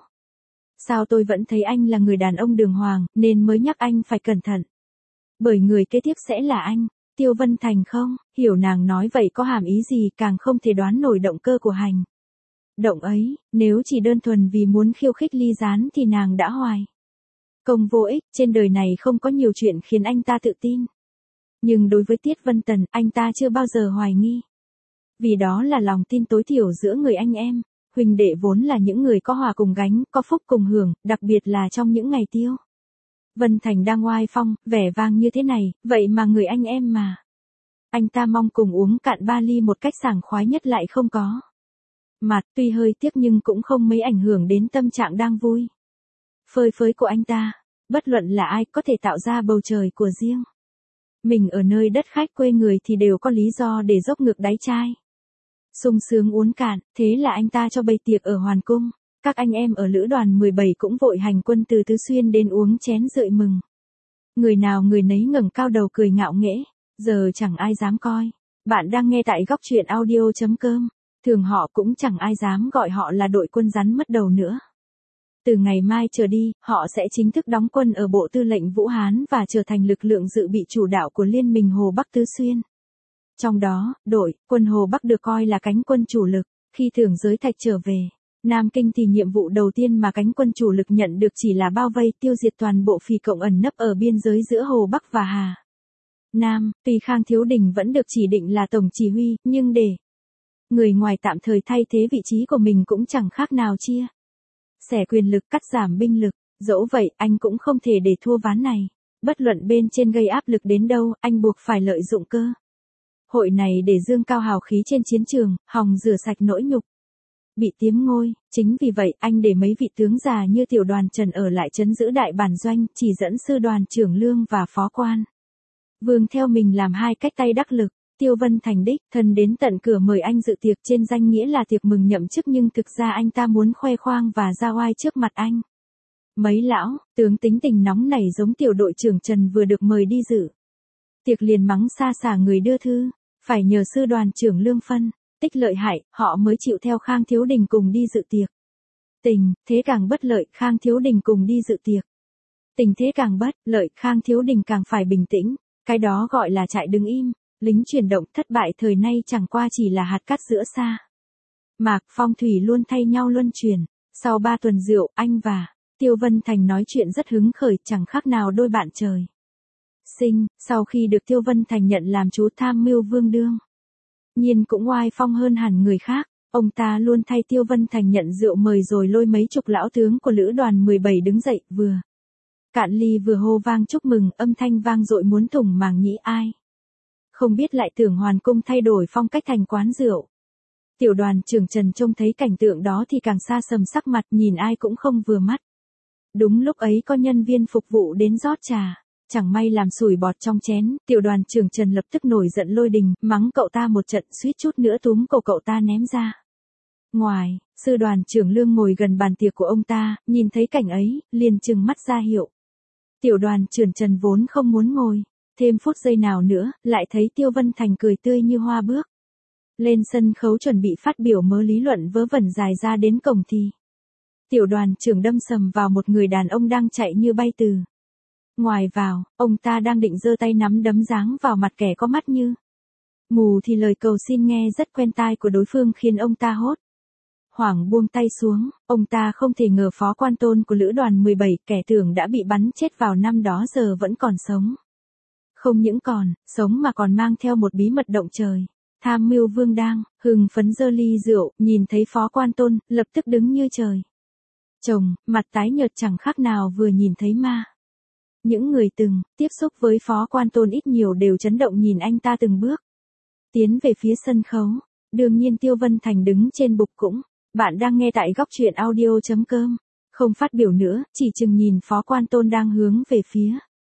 sao tôi vẫn thấy anh là người đàn ông đường hoàng, nên mới nhắc anh phải cẩn thận. Bởi người kế tiếp sẽ là anh. Tiêu Vân Thành không hiểu nàng nói vậy có hàm ý gì, càng không thể đoán nổi động cơ của hành động ấy. Nếu chỉ đơn thuần vì muốn khiêu khích Ly Gián thì nàng đã hoài công vô ích. Trên đời này không có nhiều chuyện khiến anh ta tự tin. Nhưng đối với Tiết Vân Tần, anh ta chưa bao giờ hoài nghi. Vì đó là lòng tin tối thiểu giữa người anh em. Huynh đệ vốn là những người có hòa cùng gánh, có phúc cùng hưởng, đặc biệt là trong những ngày Tiêu Vân Thành đang oai phong, vẻ vang như thế này, vậy mà người anh em mà anh ta mong cùng uống cạn 3 ly một cách sảng khoái nhất lại không có. Mặt tuy hơi tiếc nhưng cũng không mấy ảnh hưởng đến tâm trạng đang vui phơi phới của anh ta. Bất luận là ai có thể tạo ra bầu trời của riêng mình ở nơi đất khách quê người thì đều có lý do để dốc ngược đáy chai sung sướng uống cạn. Thế là anh ta cho bày tiệc ở Hoàn Cung. Các anh em ở lữ đoàn 17 cũng vội hành quân từ Tứ Xuyên đến uống chén rượu mừng. Người nào người nấy ngẩng cao đầu cười ngạo nghễ. Giờ chẳng ai dám coi. Bạn đang nghe tại góc truyện audio.com. Thường họ cũng chẳng ai dám gọi họ là đội quân rắn mất đầu nữa. Từ ngày mai trở đi, họ sẽ chính thức đóng quân ở Bộ Tư lệnh Vũ Hán và trở thành lực lượng dự bị chủ đạo của Liên minh Hồ Bắc Tứ Xuyên. Trong đó, đội quân Hồ Bắc được coi là cánh quân chủ lực. Khi Thường Giới Thạch trở về Nam Kinh thì nhiệm vụ đầu tiên mà cánh quân chủ lực nhận được chỉ là bao vây tiêu diệt toàn bộ phỉ cộng ẩn nấp ở biên giới giữa Hồ Bắc và Hà Nam. Tuy Khang Thiếu Đình vẫn được chỉ định là tổng chỉ huy, nhưng để người ngoài tạm thời thay thế vị trí của mình cũng chẳng khác nào chia sẻ quyền lực, cắt giảm binh lực. Dẫu vậy, anh cũng không thể để thua ván này. Bất luận bên trên gây áp lực đến đâu, anh buộc phải lợi dụng cơ hội này để dương cao hào khí trên chiến trường, hòng rửa sạch nỗi nhục bị tiếm ngôi. Chính vì vậy, anh để mấy vị tướng già như Tiểu đoàn Trần ở lại trấn giữ đại bản doanh, chỉ dẫn sư đoàn trưởng Lương và phó quan Vương theo mình làm hai cách tay đắc lực. Tiêu Vân Thành đích thân đến tận cửa mời anh dự tiệc trên danh nghĩa là tiệc mừng nhậm chức, nhưng thực ra anh ta muốn khoe khoang và ra oai trước mặt anh. Mấy lão tướng tính tình nóng nảy giống tiểu đội trưởng Trần vừa được mời đi dự tiệc liền mắng xa xả người đưa thư, phải nhờ sư đoàn trưởng Lương phân tích lợi hại, họ mới chịu theo Khang Thiếu Đình cùng đi dự tiệc. Tình thế càng bất lợi, Khang Thiếu Đình cùng đi dự tiệc. Tình thế càng bất lợi, Khang Thiếu Đình càng phải bình tĩnh. Cái đó gọi là chạy đứng im. Lính chuyển động thất bại thời nay chẳng qua chỉ là hạt cát giữa sa mạc. Phong thủy luôn thay nhau luân chuyển. Sau 3 tuần rượu, anh và Tiêu Vân Thành nói chuyện rất hứng khởi, chẳng khác nào đôi bạn trời sinh. Sau khi được Tiêu Vân Thành nhận làm chú tham mưu vương đương nhiên cũng oai phong hơn hẳn người khác. Ông ta luôn thay Tiêu Vân Thành nhận rượu mời rồi lôi mấy chục lão tướng của lữ đoàn 17 đứng dậy, vừa cạn ly vừa hô vang chúc mừng, âm thanh vang dội muốn thủng màng nhĩ ai. Không biết lại tưởng Hoàn Cung thay đổi phong cách thành quán rượu. Tiểu đoàn trưởng Trần trông thấy cảnh tượng đó thì càng xa sầm sắc mặt, nhìn ai cũng không vừa mắt. Đúng lúc ấy có nhân viên phục vụ đến rót trà. Chẳng may làm sủi bọt trong chén, tiểu đoàn trưởng Trần lập tức nổi giận lôi đình, mắng cậu ta một trận, suýt chút nữa túm cổ cậu ta ném ra ngoài. Sư đoàn trưởng Lương ngồi gần bàn tiệc của ông ta, nhìn thấy cảnh ấy, liền trừng mắt ra hiệu. Tiểu đoàn trưởng Trần vốn không muốn ngồi thêm phút giây nào nữa, lại thấy Tiêu Vân Thành cười tươi như hoa bước lên sân khấu chuẩn bị phát biểu mớ lý luận vớ vẩn dài ra đến cổng thì tiểu đoàn trưởng đâm sầm vào một người đàn ông đang chạy như bay từ ngoài vào. Ông ta đang định giơ tay nắm đấm giáng vào mặt kẻ có mắt như mù thì lời cầu xin nghe rất quen tai của đối phương khiến ông ta hốt hoảng buông tay xuống. Ông ta không thể ngờ phó quan Tôn của lữ đoàn 17, kẻ tưởng đã bị bắn chết vào năm đó, giờ vẫn còn sống. Không những còn sống mà còn mang theo một bí mật động trời. Tham mưu Vương đang hưng phấn giơ ly rượu, nhìn thấy phó quan Tôn, lập tức đứng như trời trồng, mặt tái nhợt chẳng khác nào vừa nhìn thấy ma. Những người từng tiếp xúc với phó quan Tôn ít nhiều đều chấn động nhìn anh ta từng bước tiến về phía sân khấu. Đương nhiên Tiêu Vân Thành đứng trên bục cũng. Bạn đang nghe tại góc truyện audio.com. Không phát biểu nữa, chỉ chừng nhìn Phó Quan Tôn đang hướng về phía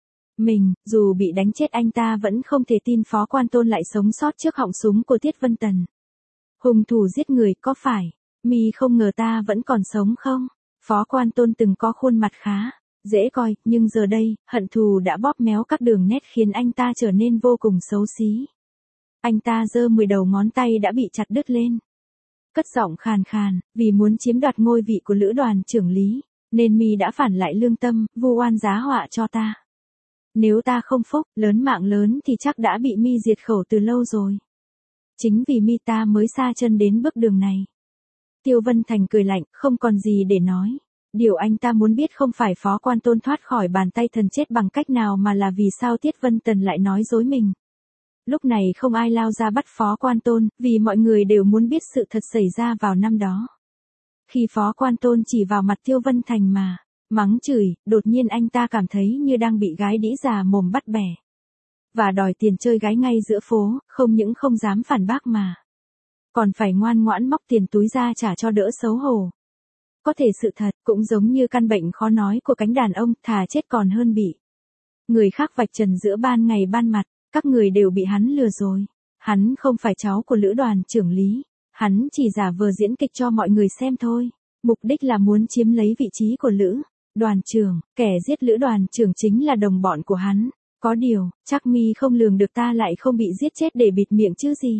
mình, dù bị đánh chết anh ta vẫn không thể tin Phó Quan Tôn lại sống sót trước họng súng của Tiết Vân Tần. Hung thủ giết người có phải, mi không ngờ ta vẫn còn sống không? Phó Quan Tôn từng có khuôn mặt khá dễ coi, nhưng giờ đây, hận thù đã bóp méo các đường nét khiến anh ta trở nên vô cùng xấu xí. Anh ta giơ 10 đầu ngón tay đã bị chặt đứt lên. Cất giọng khàn khàn, vì muốn chiếm đoạt ngôi vị của Lữ Đoàn trưởng lý, nên mi đã phản lại lương tâm, vu oan giá họa cho ta. Nếu ta không phúc, lớn mạng lớn thì chắc đã bị mi diệt khẩu từ lâu rồi. Chính vì mi ta mới xa chân đến bước đường này. Tiêu Vân Thành cười lạnh, không còn gì để nói. Điều anh ta muốn biết không phải Phó Quan Tôn thoát khỏi bàn tay thần chết bằng cách nào mà là vì sao Tiết Vân Tần lại nói dối mình. Lúc này không ai lao ra bắt Phó Quan Tôn, vì mọi người đều muốn biết sự thật xảy ra vào năm đó. Khi Phó Quan Tôn chỉ vào mặt Tiêu Vân Thành mà mắng chửi, đột nhiên anh ta cảm thấy như đang bị gái đĩ già mồm bắt bẻ. Và đòi tiền chơi gái ngay giữa phố, không những không dám phản bác mà còn phải ngoan ngoãn móc tiền túi ra trả cho đỡ xấu hổ. Có thể sự thật cũng giống như căn bệnh khó nói của cánh đàn ông, thà chết còn hơn bị người khác vạch trần giữa ban ngày ban mặt. Các người đều bị hắn lừa rồi. Hắn không phải cháu của Lữ Đoàn trưởng lý. Hắn chỉ giả vờ diễn kịch cho mọi người xem thôi. Mục đích là muốn chiếm lấy vị trí của Lữ Đoàn trưởng. Kẻ giết Lữ Đoàn trưởng chính là đồng bọn của hắn. Có điều, chắc mi không lường được ta lại không bị giết chết để bịt miệng chứ gì.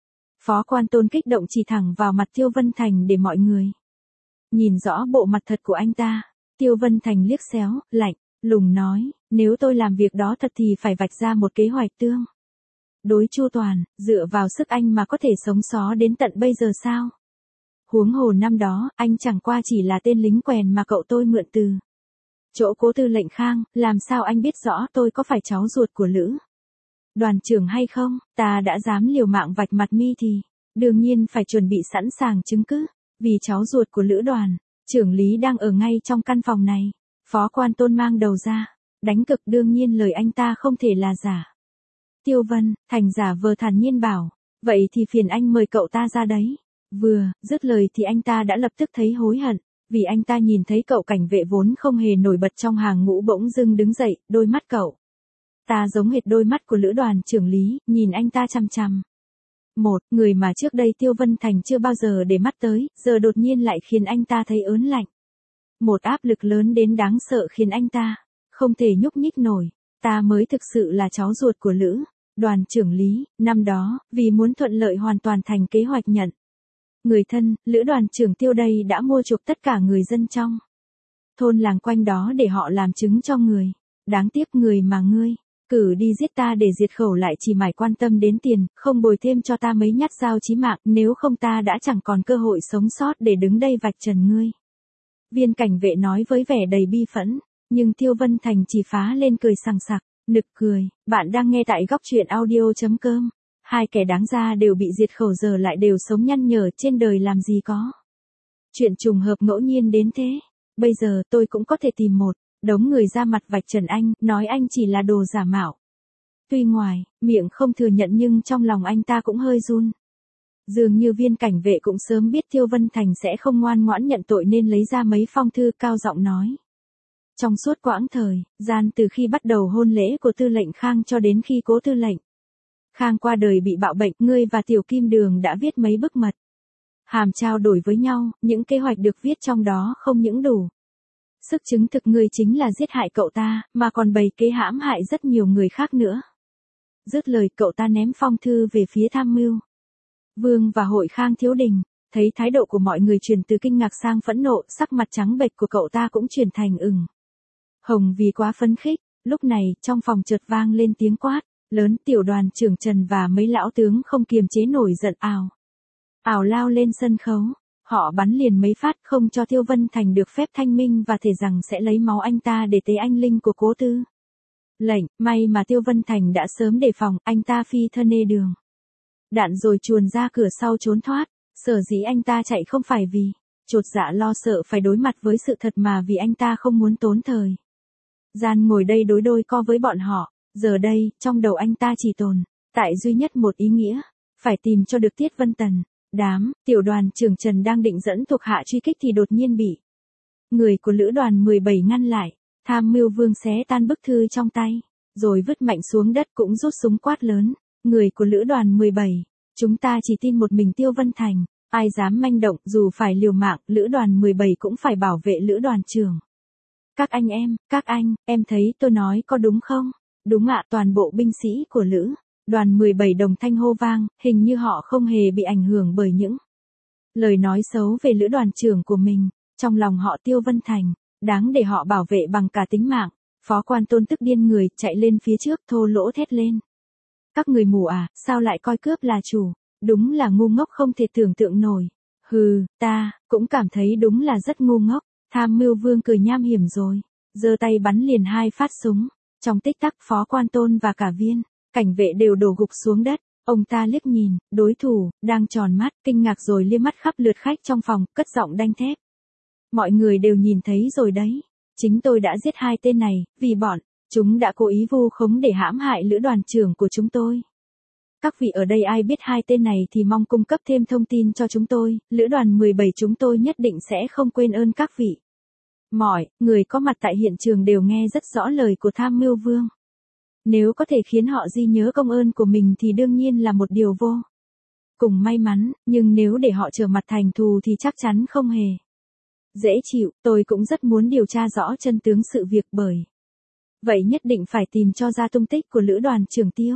Phó Quan Tôn kích động chỉ thẳng vào mặt Tiêu Vân Thành để mọi người nhìn rõ bộ mặt thật của anh ta. Tiêu Vân Thành liếc xéo, lạnh lùng nói, nếu tôi làm việc đó thật thì phải vạch ra một kế hoạch tương đối chu toàn, dựa vào sức anh mà có thể sống só đến tận bây giờ sao? Huống hồ năm đó, anh chẳng qua chỉ là tên lính quèn mà cậu tôi mượn từ chỗ Cố Tư lệnh Khang, làm sao anh biết rõ tôi có phải cháu ruột của Lữ Đoàn trưởng hay không? Ta đã dám liều mạng vạch mặt mi thì đương nhiên phải chuẩn bị sẵn sàng chứng cứ, vì cháu ruột của Lữ Đoàn trưởng lý đang ở ngay trong căn phòng này. Phó Quan Tôn mang đầu ra, đánh cực, đương nhiên lời anh ta không thể là giả. Tiêu Vân Thành giả vờ thản nhiên bảo, vậy thì phiền anh mời cậu ta ra đấy. Vừa dứt lời thì anh ta đã lập tức thấy hối hận, vì anh ta nhìn thấy cậu cảnh vệ vốn không hề nổi bật trong hàng ngũ bỗng dưng đứng dậy, đôi mắt cậu ta giống hệt đôi mắt của Lữ Đoàn trưởng lý, nhìn anh ta chằm chằm. Một người mà trước đây Tiêu Vân Thành chưa bao giờ để mắt tới, giờ đột nhiên lại khiến anh ta thấy ớn lạnh. Một áp lực lớn đến đáng sợ khiến anh ta không thể nhúc nhích nổi. Ta mới thực sự là cháu ruột của Lữ Đoàn trưởng lý. Năm đó, vì muốn thuận lợi hoàn toàn thành kế hoạch nhận người thân, Lữ Đoàn trưởng Tiêu đây đã mua chuộc tất cả người dân trong thôn làng quanh đó để họ làm chứng cho người. Đáng tiếc người mà ngươi cử đi giết ta để diệt khẩu lại chỉ mải quan tâm đến tiền, không bồi thêm cho ta mấy nhát dao chí mạng, nếu không ta đã chẳng còn cơ hội sống sót để đứng đây vạch trần ngươi. Viên cảnh vệ nói với vẻ đầy bi phẫn, nhưng Tiêu Vân Thành chỉ phá lên cười sằng sặc, nực cười. Bạn đang nghe tại góc truyện audio.com. Hai kẻ đáng ra đều bị diệt khẩu giờ lại đều sống nhăn nhở, trên đời làm gì có chuyện trùng hợp ngẫu nhiên đến thế. Bây giờ tôi cũng có thể tìm một đống người ra mặt vạch trần anh, nói anh chỉ là đồ giả mạo. Tuy ngoài miệng không thừa nhận nhưng trong lòng anh ta cũng hơi run. Dường như viên cảnh vệ cũng sớm biết Tiêu Vân Thành sẽ không ngoan ngoãn nhận tội nên lấy ra mấy phong thư, cao giọng nói. Trong suốt quãng thời gian từ khi bắt đầu hôn lễ của Tư lệnh Khang cho đến khi Cố Tư lệnh Khang qua đời bị bạo bệnh, ngươi và Tiểu Kim Đường đã viết mấy bức mật hàm trao đổi với nhau, những kế hoạch được viết trong đó không những đủ sức chứng thực ngươi chính là giết hại cậu ta, mà còn bày kế hãm hại rất nhiều người khác nữa. Dứt lời cậu ta ném phong thư về phía tham mưu Vương và hội Khang Thiếu Đình. Thấy thái độ của mọi người chuyển từ kinh ngạc sang phẫn nộ, sắc mặt trắng bệch của cậu ta cũng chuyển thành ửng hồng vì quá phấn khích. Lúc này, trong phòng chợt vang lên tiếng quát lớn, Tiểu Đoàn trưởng Trần và mấy lão tướng không kiềm chế nổi giận ào lao lên sân khấu. Họ bắn liền mấy phát, không cho Tiêu Vân Thành được phép thanh minh và thề rằng sẽ lấy máu anh ta để tế anh linh của Cố Tư lệnh. May mà Tiêu Vân Thành đã sớm đề phòng, anh ta phi thân nê đường đạn rồi chuồn ra cửa sau trốn thoát. Sở dĩ anh ta chạy không phải vì chột dạ lo sợ phải đối mặt với sự thật mà vì anh ta không muốn tốn thời gian ngồi đây đối đôi co với bọn họ. Giờ đây, trong đầu anh ta chỉ tồn tại duy nhất một ý nghĩa, phải tìm cho được Tiết Vân Tần. Tiểu đoàn trưởng Trần đang định dẫn thuộc hạ truy kích thì đột nhiên bị người của lữ đoàn 17 ngăn lại. Tham mưu Vương xé tan bức thư trong tay, rồi vứt mạnh xuống đất cũng rút súng quát lớn. Người của lữ đoàn 17, chúng ta chỉ tin một mình Tiêu Vân Thành, ai dám manh động dù phải liều mạng, lữ đoàn 17 cũng phải bảo vệ lữ đoàn trưởng. Các anh, em thấy tôi nói có đúng không? Đúng ạ, toàn bộ binh sĩ của lữ đoàn 17 đồng thanh hô vang, hình như họ không hề bị ảnh hưởng bởi những lời nói xấu về lữ đoàn trưởng của mình. Trong lòng họ Tiêu Vân Thành, đáng để họ bảo vệ bằng cả tính mạng. Phó Quan Tôn tức điên người, chạy lên phía trước thô lỗ thét lên. Các người mù à, sao lại coi cướp là chủ? Đúng là ngu ngốc không thể tưởng tượng nổi. Hừ, ta cũng cảm thấy đúng là rất ngu ngốc. Tham mưu Vương cười nham hiểm rồi, giơ tay bắn liền 2 phát súng. Trong tích tắc Phó Quan Tôn và cả viên cảnh vệ đều đổ gục xuống đất. Ông ta liếc nhìn đối thủ, đang tròn mắt, kinh ngạc rồi liếc mắt khắp lượt khách trong phòng, cất giọng đanh thép. Mọi người đều nhìn thấy rồi đấy. Chính tôi đã giết 2 tên này, vì bọn chúng đã cố ý vu khống để hãm hại lữ đoàn trưởng của chúng tôi. Các vị ở đây ai biết 2 tên này thì mong cung cấp thêm thông tin cho chúng tôi, lữ đoàn 17 chúng tôi nhất định sẽ không quên ơn các vị. Mọi người có mặt tại hiện trường đều nghe rất rõ lời của Tham mưu Vương. Nếu có thể khiến họ ghi nhớ công ơn của mình thì đương nhiên là một điều vô cùng may mắn, nhưng nếu để họ trở mặt thành thù thì chắc chắn không hề dễ chịu. Tôi cũng rất muốn điều tra rõ chân tướng sự việc, bởi vậy nhất định phải tìm cho ra tung tích của lữ đoàn trưởng Tiêu.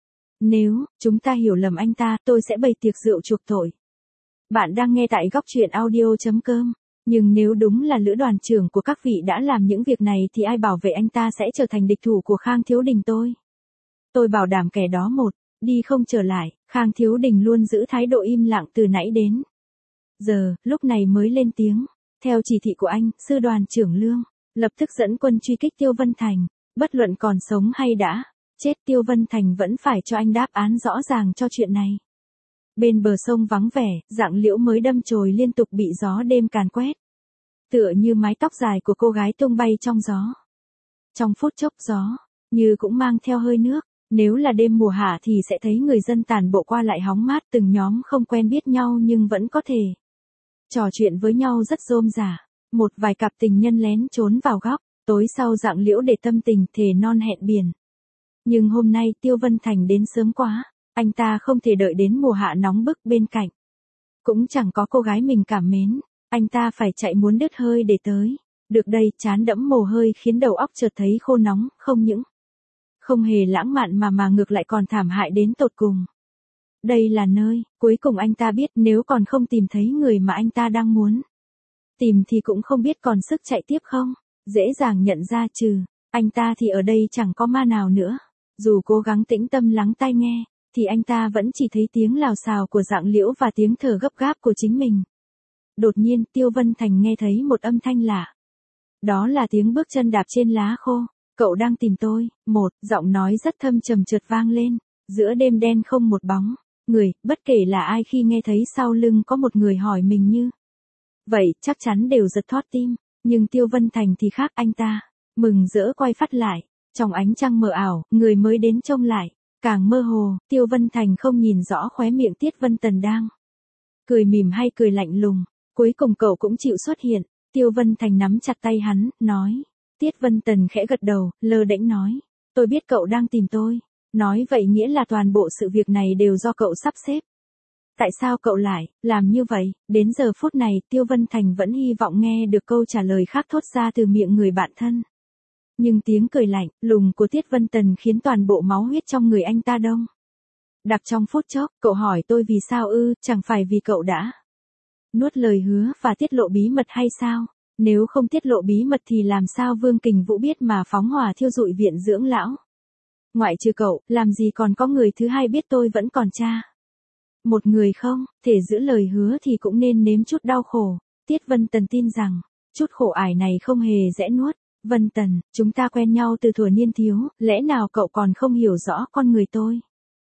Nếu chúng ta hiểu lầm anh ta, tôi sẽ bày tiệc rượu chuộc tội. Bạn đang nghe tại góc truyện audio.com. Nhưng nếu đúng là lữ đoàn trưởng của các vị đã làm những việc này thì ai bảo vệ anh ta sẽ trở thành địch thủ của Khang Thiếu Đình tôi. Tôi bảo đảm kẻ đó đi không trở lại. Khang Thiếu Đình luôn giữ thái độ im lặng từ nãy đến giờ, lúc này mới lên tiếng. Theo chỉ thị của anh, sư đoàn trưởng Lương lập tức dẫn quân truy kích Tiêu Vân Thành. Bất luận còn sống hay đã chết, Tiêu Vân Thành vẫn phải cho anh đáp án rõ ràng cho chuyện này. Bên bờ sông vắng vẻ, Dạng Liễu mới đâm chồi liên tục bị gió đêm càn quét. Tựa như mái tóc dài của cô gái tung bay trong gió. Trong phút chốc gió, như cũng mang theo hơi nước. Nếu là đêm mùa hạ thì sẽ thấy người dân tản bộ qua lại hóng mát, từng nhóm không quen biết nhau nhưng vẫn có thể trò chuyện với nhau rất rôm rả. Một vài cặp tình nhân lén trốn vào góc tối sau Dạng Liễu để tâm tình thề non hẹn biển. Nhưng hôm nay Tiêu Vân Thành đến sớm quá, anh ta không thể đợi đến mùa hạ nóng bức bên cạnh. Cũng chẳng có cô gái mình cảm mến, anh ta phải chạy muốn đứt hơi để tới. Được đây, trán đẫm mồ hôi khiến đầu óc chợt thấy khô nóng, không những không hề lãng mạn mà ngược lại còn thảm hại đến tột cùng. Đây là nơi cuối cùng anh ta biết, nếu còn không tìm thấy người mà anh ta đang muốn tìm thì cũng không biết còn sức chạy tiếp không. Dễ dàng nhận ra trừ anh ta thì ở đây chẳng có ma nào nữa. Dù cố gắng tĩnh tâm lắng tai nghe, thì anh ta vẫn chỉ thấy tiếng lào xào của Dạng Liễu và tiếng thở gấp gáp của chính mình. Đột nhiên Tiêu Vân Thành nghe thấy một âm thanh lạ. Đó là tiếng bước chân đạp trên lá khô. Cậu đang tìm tôi. Một giọng nói rất thâm trầm chợt vang lên. Giữa đêm đen không một bóng người, bất kể là ai khi nghe thấy sau lưng có một người hỏi mình như vậy chắc chắn đều giật thót tim. Nhưng Tiêu Vân Thành thì khác, anh ta mừng rỡ quay phát lại. Trong ánh trăng mờ ảo, người mới đến trông lại càng mơ hồ. Tiêu Vân Thành không nhìn rõ khóe miệng Tiết Vân Tần đang cười mỉm hay cười lạnh lùng. Cuối cùng cậu cũng chịu xuất hiện. Tiêu Vân Thành nắm chặt tay hắn, nói. Tiết Vân Tần khẽ gật đầu, lơ đễnh nói. Tôi biết cậu đang tìm tôi. Nói vậy nghĩa là toàn bộ sự việc này đều do cậu sắp xếp. Tại sao cậu lại làm như vậy? Đến giờ phút này, Tiêu Vân Thành vẫn hy vọng nghe được câu trả lời khác thốt ra từ miệng người bạn thân. Nhưng tiếng cười lạnh lùng của Tiết Vân Tần khiến toàn bộ máu huyết trong người anh ta đông đặc trong phút chốc. Cậu hỏi tôi vì sao ư? Chẳng phải vì cậu đã nuốt lời hứa và tiết lộ bí mật hay sao? Nếu không tiết lộ bí mật thì làm sao Vương Kình Vũ biết mà phóng hỏa thiêu rụi viện dưỡng lão? Ngoại trừ cậu, làm gì còn có người thứ hai biết tôi vẫn còn cha một người không? Thể giữ lời hứa thì cũng nên nếm chút đau khổ. Tiết Vân Tần tin rằng chút khổ ải này không hề dễ nuốt. Vân Tần, chúng ta quen nhau từ thuở niên thiếu, lẽ nào cậu còn không hiểu rõ con người tôi?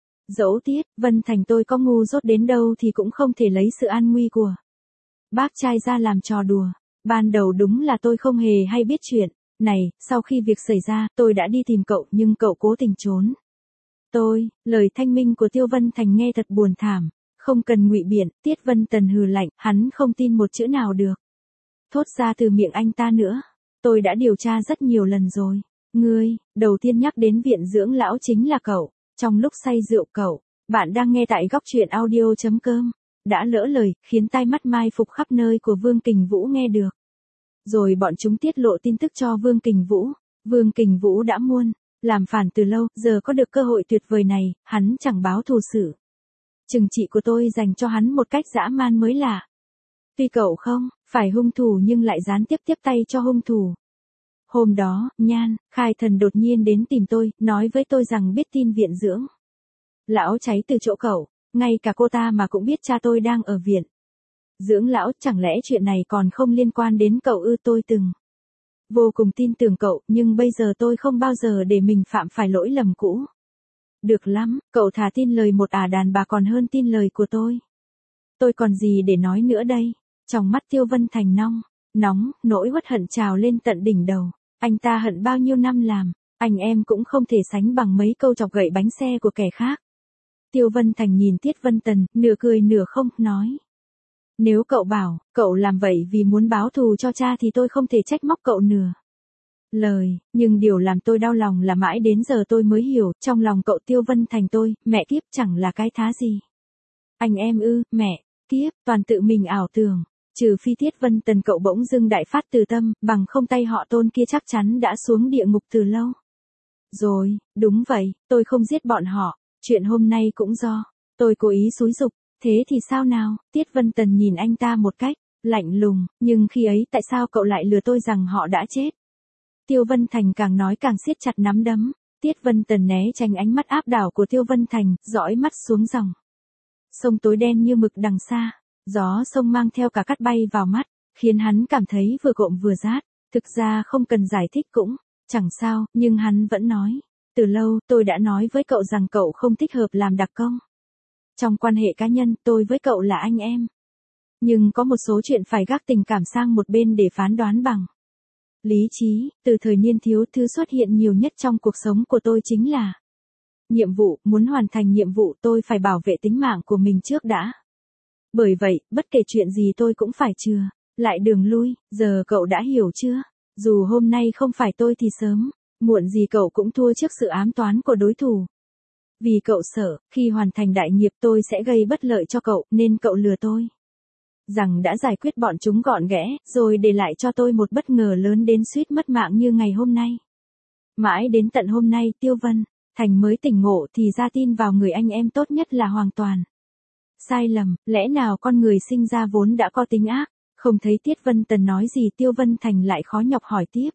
Dẫu Tiết Vân Thành tôi có ngu dốt đến đâu thì cũng không thể lấy sự an nguy của bác trai ra làm trò đùa. Ban đầu đúng là tôi không hề hay biết chuyện này. Sau khi việc xảy ra, tôi đã đi tìm cậu nhưng cậu cố tình trốn Lời thanh minh của Tiêu Vân Thành nghe thật buồn thảm. Không cần ngụy biện, Tiết Vân Tần hừ lạnh, hắn không tin một chữ nào được. Thốt ra từ miệng anh ta nữa. Tôi đã điều tra rất nhiều lần rồi. Ngươi, đầu tiên nhắc đến viện dưỡng lão chính là cậu. Trong lúc say rượu cậu, bạn đang nghe tại góc truyện audio.com. Đã lỡ lời, khiến tai mắt mai phục khắp nơi của Vương Kình Vũ nghe được. Rồi bọn chúng tiết lộ tin tức cho Vương Kình Vũ. Vương Kình Vũ đã muôn, làm phản từ lâu, giờ có được cơ hội tuyệt vời này, hắn chẳng báo thù sự. Trừng trị của tôi dành cho hắn một cách dã man mới lạ. Tuy cậu không phải hung thủ nhưng lại gián tiếp tiếp tay cho hung thủ. Hôm đó, Nhan, Khai Thần đột nhiên đến tìm tôi, nói với tôi rằng biết tin viện dưỡng lão cháy từ chỗ cậu, ngay cả cô ta mà cũng biết cha tôi đang ở viện dưỡng lão, chẳng lẽ chuyện này còn không liên quan đến cậu ư? Tôi từng vô cùng tin tưởng cậu, nhưng bây giờ tôi không bao giờ để mình phạm phải lỗi lầm cũ. Được lắm, cậu thà tin lời một đàn bà còn hơn tin lời của tôi. Tôi còn gì để nói nữa đây? Trong mắt Tiêu Vân Thành nóng, nỗi uất hận trào lên tận đỉnh đầu. Anh ta hận bao nhiêu năm làm, anh em cũng không thể sánh bằng mấy câu chọc gậy bánh xe của kẻ khác. Tiêu Vân Thành nhìn Tiết Vân Tần, nửa cười nửa không, nói. Nếu cậu bảo, cậu làm vậy vì muốn báo thù cho cha thì tôi không thể trách móc cậu nửa lời, nhưng điều làm tôi đau lòng là mãi đến giờ tôi mới hiểu, trong lòng cậu Tiêu Vân Thành tôi, mẹ kiếp chẳng là cái thá gì. Anh em ư, mẹ kiếp, toàn tự mình ảo tưởng, trừ phi Tiết Vân Tần cậu bỗng dưng đại phát từ tâm, bằng không tay họ Tôn kia chắc chắn đã xuống địa ngục từ lâu. Rồi, đúng vậy, tôi không giết bọn họ, chuyện hôm nay cũng do tôi cố ý xúi giục, thế thì sao nào? Tiết Vân Tần nhìn anh ta một cách lạnh lùng, nhưng khi ấy tại sao cậu lại lừa tôi rằng họ đã chết? Tiêu Vân Thành càng nói càng siết chặt nắm đấm. Tiết Vân Tần né tránh ánh mắt áp đảo của Tiêu Vân Thành, dõi mắt xuống dòng sông tối đen như mực đằng xa. Gió sông mang theo cả cát bay vào mắt, khiến hắn cảm thấy vừa cộm vừa rát. Thực ra không cần giải thích cũng chẳng sao, nhưng hắn vẫn nói. Từ lâu tôi đã nói với cậu rằng cậu không thích hợp làm đặc công. Trong quan hệ cá nhân, tôi với cậu là anh em. Nhưng có một số chuyện phải gác tình cảm sang một bên để phán đoán bằng lý trí. Từ thời niên thiếu, thứ xuất hiện nhiều nhất trong cuộc sống của tôi chính là nhiệm vụ. Muốn hoàn thành nhiệm vụ tôi phải bảo vệ tính mạng của mình trước đã. Bởi vậy, bất kể chuyện gì tôi cũng phải chừa lại đường lui. Giờ cậu đã hiểu chưa? Dù hôm nay không phải tôi thì sớm muộn gì cậu cũng thua trước sự ám toán của đối thủ. Vì cậu sợ, khi hoàn thành đại nghiệp tôi sẽ gây bất lợi cho cậu, nên cậu lừa tôi rằng đã giải quyết bọn chúng gọn ghẽ, rồi để lại cho tôi một bất ngờ lớn đến suýt mất mạng như ngày hôm nay. Mãi đến tận hôm nay Tiêu Vân Thành mới tỉnh ngộ thì ra tin vào người anh em tốt nhất là hoàn toàn sai lầm. Lẽ nào con người sinh ra vốn đã có tính ác? Không thấy Tiết Vân Tần nói gì, Tiêu Vân Thành lại khó nhọc hỏi tiếp.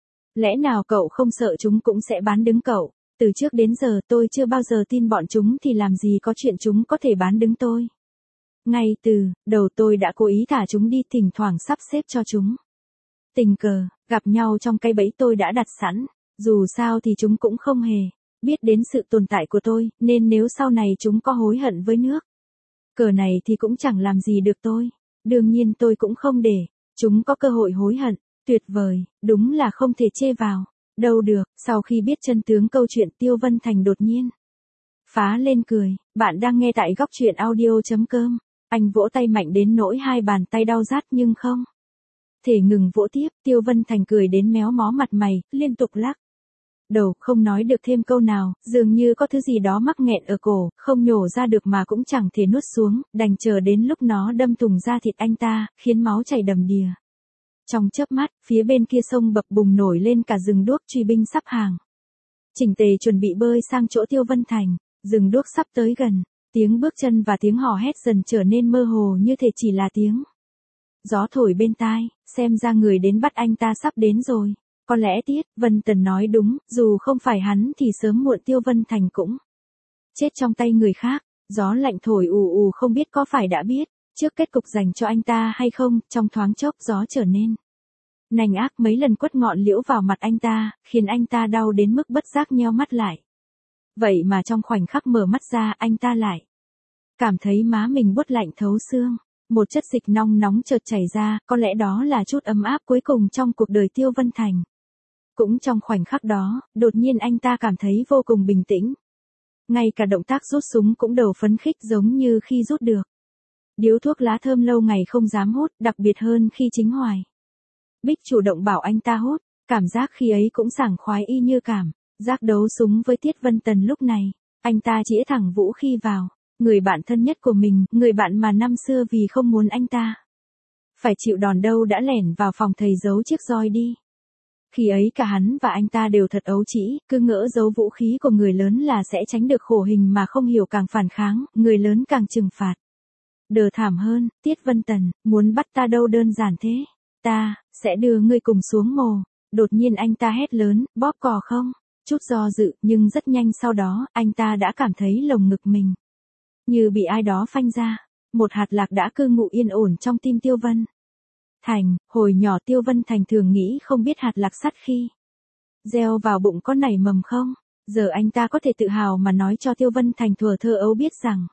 Lẽ nào cậu không sợ chúng cũng sẽ bán đứng cậu? Từ trước đến giờ tôi chưa bao giờ tin bọn chúng, thì làm gì có chuyện chúng có thể bán đứng tôi. Ngay từ đầu tôi đã cố ý thả chúng đi, thỉnh thoảng sắp xếp cho chúng tình cờ gặp nhau trong cái bẫy tôi đã đặt sẵn. Dù sao thì chúng cũng không hề biết đến sự tồn tại của tôi, nên nếu sau này chúng có hối hận với nước cờ này thì cũng chẳng làm gì được tôi. Đương nhiên tôi cũng không để chúng có cơ hội hối hận. Tuyệt vời, đúng là không thể chê vào đâu được. Sau khi biết chân tướng câu chuyện, Tiêu Vân Thành đột nhiên phá lên cười. Bạn đang nghe tại góc truyện audio.com. Anh vỗ tay mạnh đến nỗi hai bàn tay đau rát nhưng không thể ngừng vỗ tiếp. Tiêu Vân Thành cười đến méo mó mặt mày, liên tục lắc đầu, không nói được thêm câu nào. Dường như có thứ gì đó mắc nghẹn ở cổ, không nhổ ra được mà cũng chẳng thể nuốt xuống, đành chờ đến lúc nó đâm thủng da thịt anh ta, khiến máu chảy đầm đìa. Trong chớp mắt, phía bên kia sông bập bùng nổi lên cả rừng đuốc truy binh sắp hàng chỉnh tề chuẩn bị bơi sang chỗ Tiêu Vân Thành. Rừng đuốc sắp tới gần, tiếng bước chân và tiếng hò hét dần trở nên mơ hồ, như thể chỉ là tiếng gió thổi bên tai. Xem ra người đến bắt anh ta sắp đến rồi. Có lẽ Tiết Vân Tần nói đúng, dù không phải hắn thì sớm muộn Tiêu Vân Thành cũng chết trong tay người khác. Gió lạnh thổi ù ù, không biết có phải đã biết trước kết cục dành cho anh ta hay không. Trong thoáng chốc gió trở nên nành ác, mấy lần quất ngọn liễu vào mặt anh ta, khiến anh ta đau đến mức bất giác nheo mắt lại. Vậy mà trong khoảnh khắc mở mắt ra, anh ta lại cảm thấy má mình buốt lạnh thấu xương. Một chất dịch nóng nóng chợt chảy ra, có lẽ đó là chút ấm áp cuối cùng trong cuộc đời Tiêu Vân Thành. Cũng trong khoảnh khắc đó, đột nhiên anh ta cảm thấy vô cùng bình tĩnh. ngay cả động tác rút súng cũng đầu phấn khích giống như khi rút được. Điếu thuốc lá thơm lâu ngày không dám hút, đặc biệt hơn khi chính hoài. Bích chủ động bảo anh ta hút, cảm giác khi ấy cũng sảng khoái y như cảm giác đấu súng với Tiết Vân Tần lúc này. Anh ta chĩa thẳng vũ khí vào người bạn thân nhất của mình, người bạn mà năm xưa vì không muốn anh ta phải chịu đòn đâu đã lẻn vào phòng thầy giấu chiếc roi đi. Khi ấy cả hắn và anh ta đều thật ấu trĩ, cứ ngỡ giấu vũ khí của người lớn là sẽ tránh được khổ hình mà không hiểu càng phản kháng, người lớn càng trừng phạt. Đờ thảm hơn, Tiết Vân Tần, muốn bắt ta đâu đơn giản thế. Ta, sẽ đưa ngươi cùng xuống mồ. Đột nhiên anh ta hét lớn, bóp cò không? Chút do dự, nhưng rất nhanh sau đó, anh ta đã cảm thấy lồng ngực mình như bị ai đó phanh ra. Một hạt lạc đã cư ngụ yên ổn trong tim Tiêu Vân Thành. Hồi nhỏ Tiêu Vân Thành thường nghĩ không biết hạt lạc sắt khi gieo vào bụng có nảy mầm không. Giờ anh ta có thể tự hào mà nói cho Tiêu Vân Thành thuở thơ ấu biết rằng,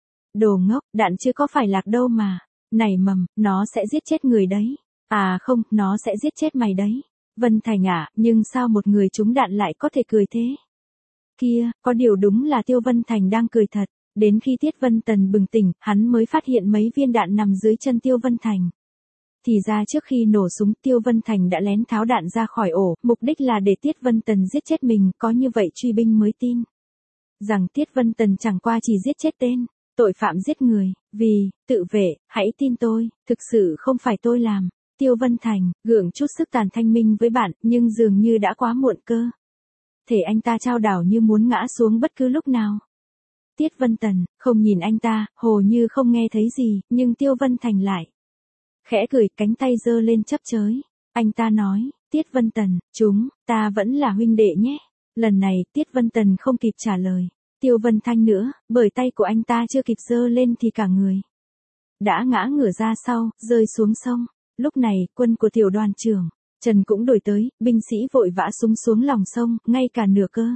đồ ngốc, đạn chưa có phải lạc đâu mà. Nảy mầm, nó sẽ giết chết người đấy. À không, nó sẽ giết chết mày đấy. Vân Thành à, nhưng sao một người trúng đạn lại có thể cười thế? Kia, có điều đúng là Tiêu Vân Thành đang cười thật. Đến khi Tiết Vân Tần bừng tỉnh, hắn mới phát hiện mấy viên đạn nằm dưới chân Tiêu Vân Thành. Thì ra trước khi nổ súng, Tiêu Vân Thành đã lén tháo đạn ra khỏi ổ, mục đích là để Tiết Vân Tần giết chết mình, có như vậy truy binh mới tin rằng Tiết Vân Tần chẳng qua chỉ giết chết tên tội phạm giết người, vì tự vệ, hãy tin tôi, thực sự không phải tôi làm. Tiêu Vân Thành gượng chút sức tàn thanh minh với bạn, nhưng dường như đã quá muộn cơ. Thể anh ta chao đảo như muốn ngã xuống bất cứ lúc nào. Tiết Vân Tần không nhìn anh ta, hồ như không nghe thấy gì, nhưng Tiêu Vân Thành lại khẽ cười, cánh tay giơ lên chắp chới. Anh ta nói, Tiết Vân Tần, chúng ta vẫn là huynh đệ nhé. Lần này, Tiết Vân Tần không kịp trả lời Tiêu Vân Thanh nữa, bởi tay của anh ta chưa kịp giơ lên thì cả người đã ngã ngửa ra sau, rơi xuống sông. Lúc này, quân của tiểu đoàn trưởng Trần cũng đuổi tới, binh sĩ vội vã súng xuống lòng sông, ngay cả nửa cơ.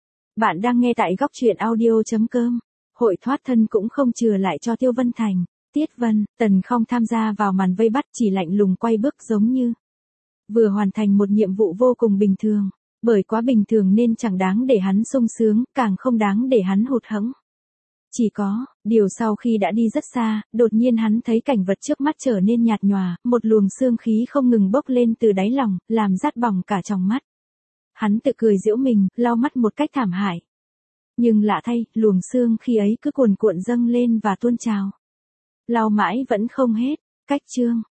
Bạn đang nghe tại góc truyện audio.com. Hội thoát thân cũng không chừa lại cho Tiêu Vân Thành. Tiết Vân Tần không tham gia vào màn vây bắt, chỉ lạnh lùng quay bước giống như vừa hoàn thành một nhiệm vụ vô cùng bình thường. Bởi quá bình thường nên chẳng đáng để hắn sung sướng, càng không đáng để hắn hụt hẫng. Chỉ có điều sau khi đã đi rất xa, đột nhiên hắn thấy cảnh vật trước mắt trở nên nhạt nhòa, một luồng xương khí không ngừng bốc lên từ đáy lòng, làm rát bỏng cả tròng mắt. Hắn tự cười giễu mình, lau mắt một cách thảm hại. Nhưng lạ thay, luồng xương khi ấy cứ cuồn cuộn dâng lên và tuôn trào. Lau mãi vẫn không hết. Cách chương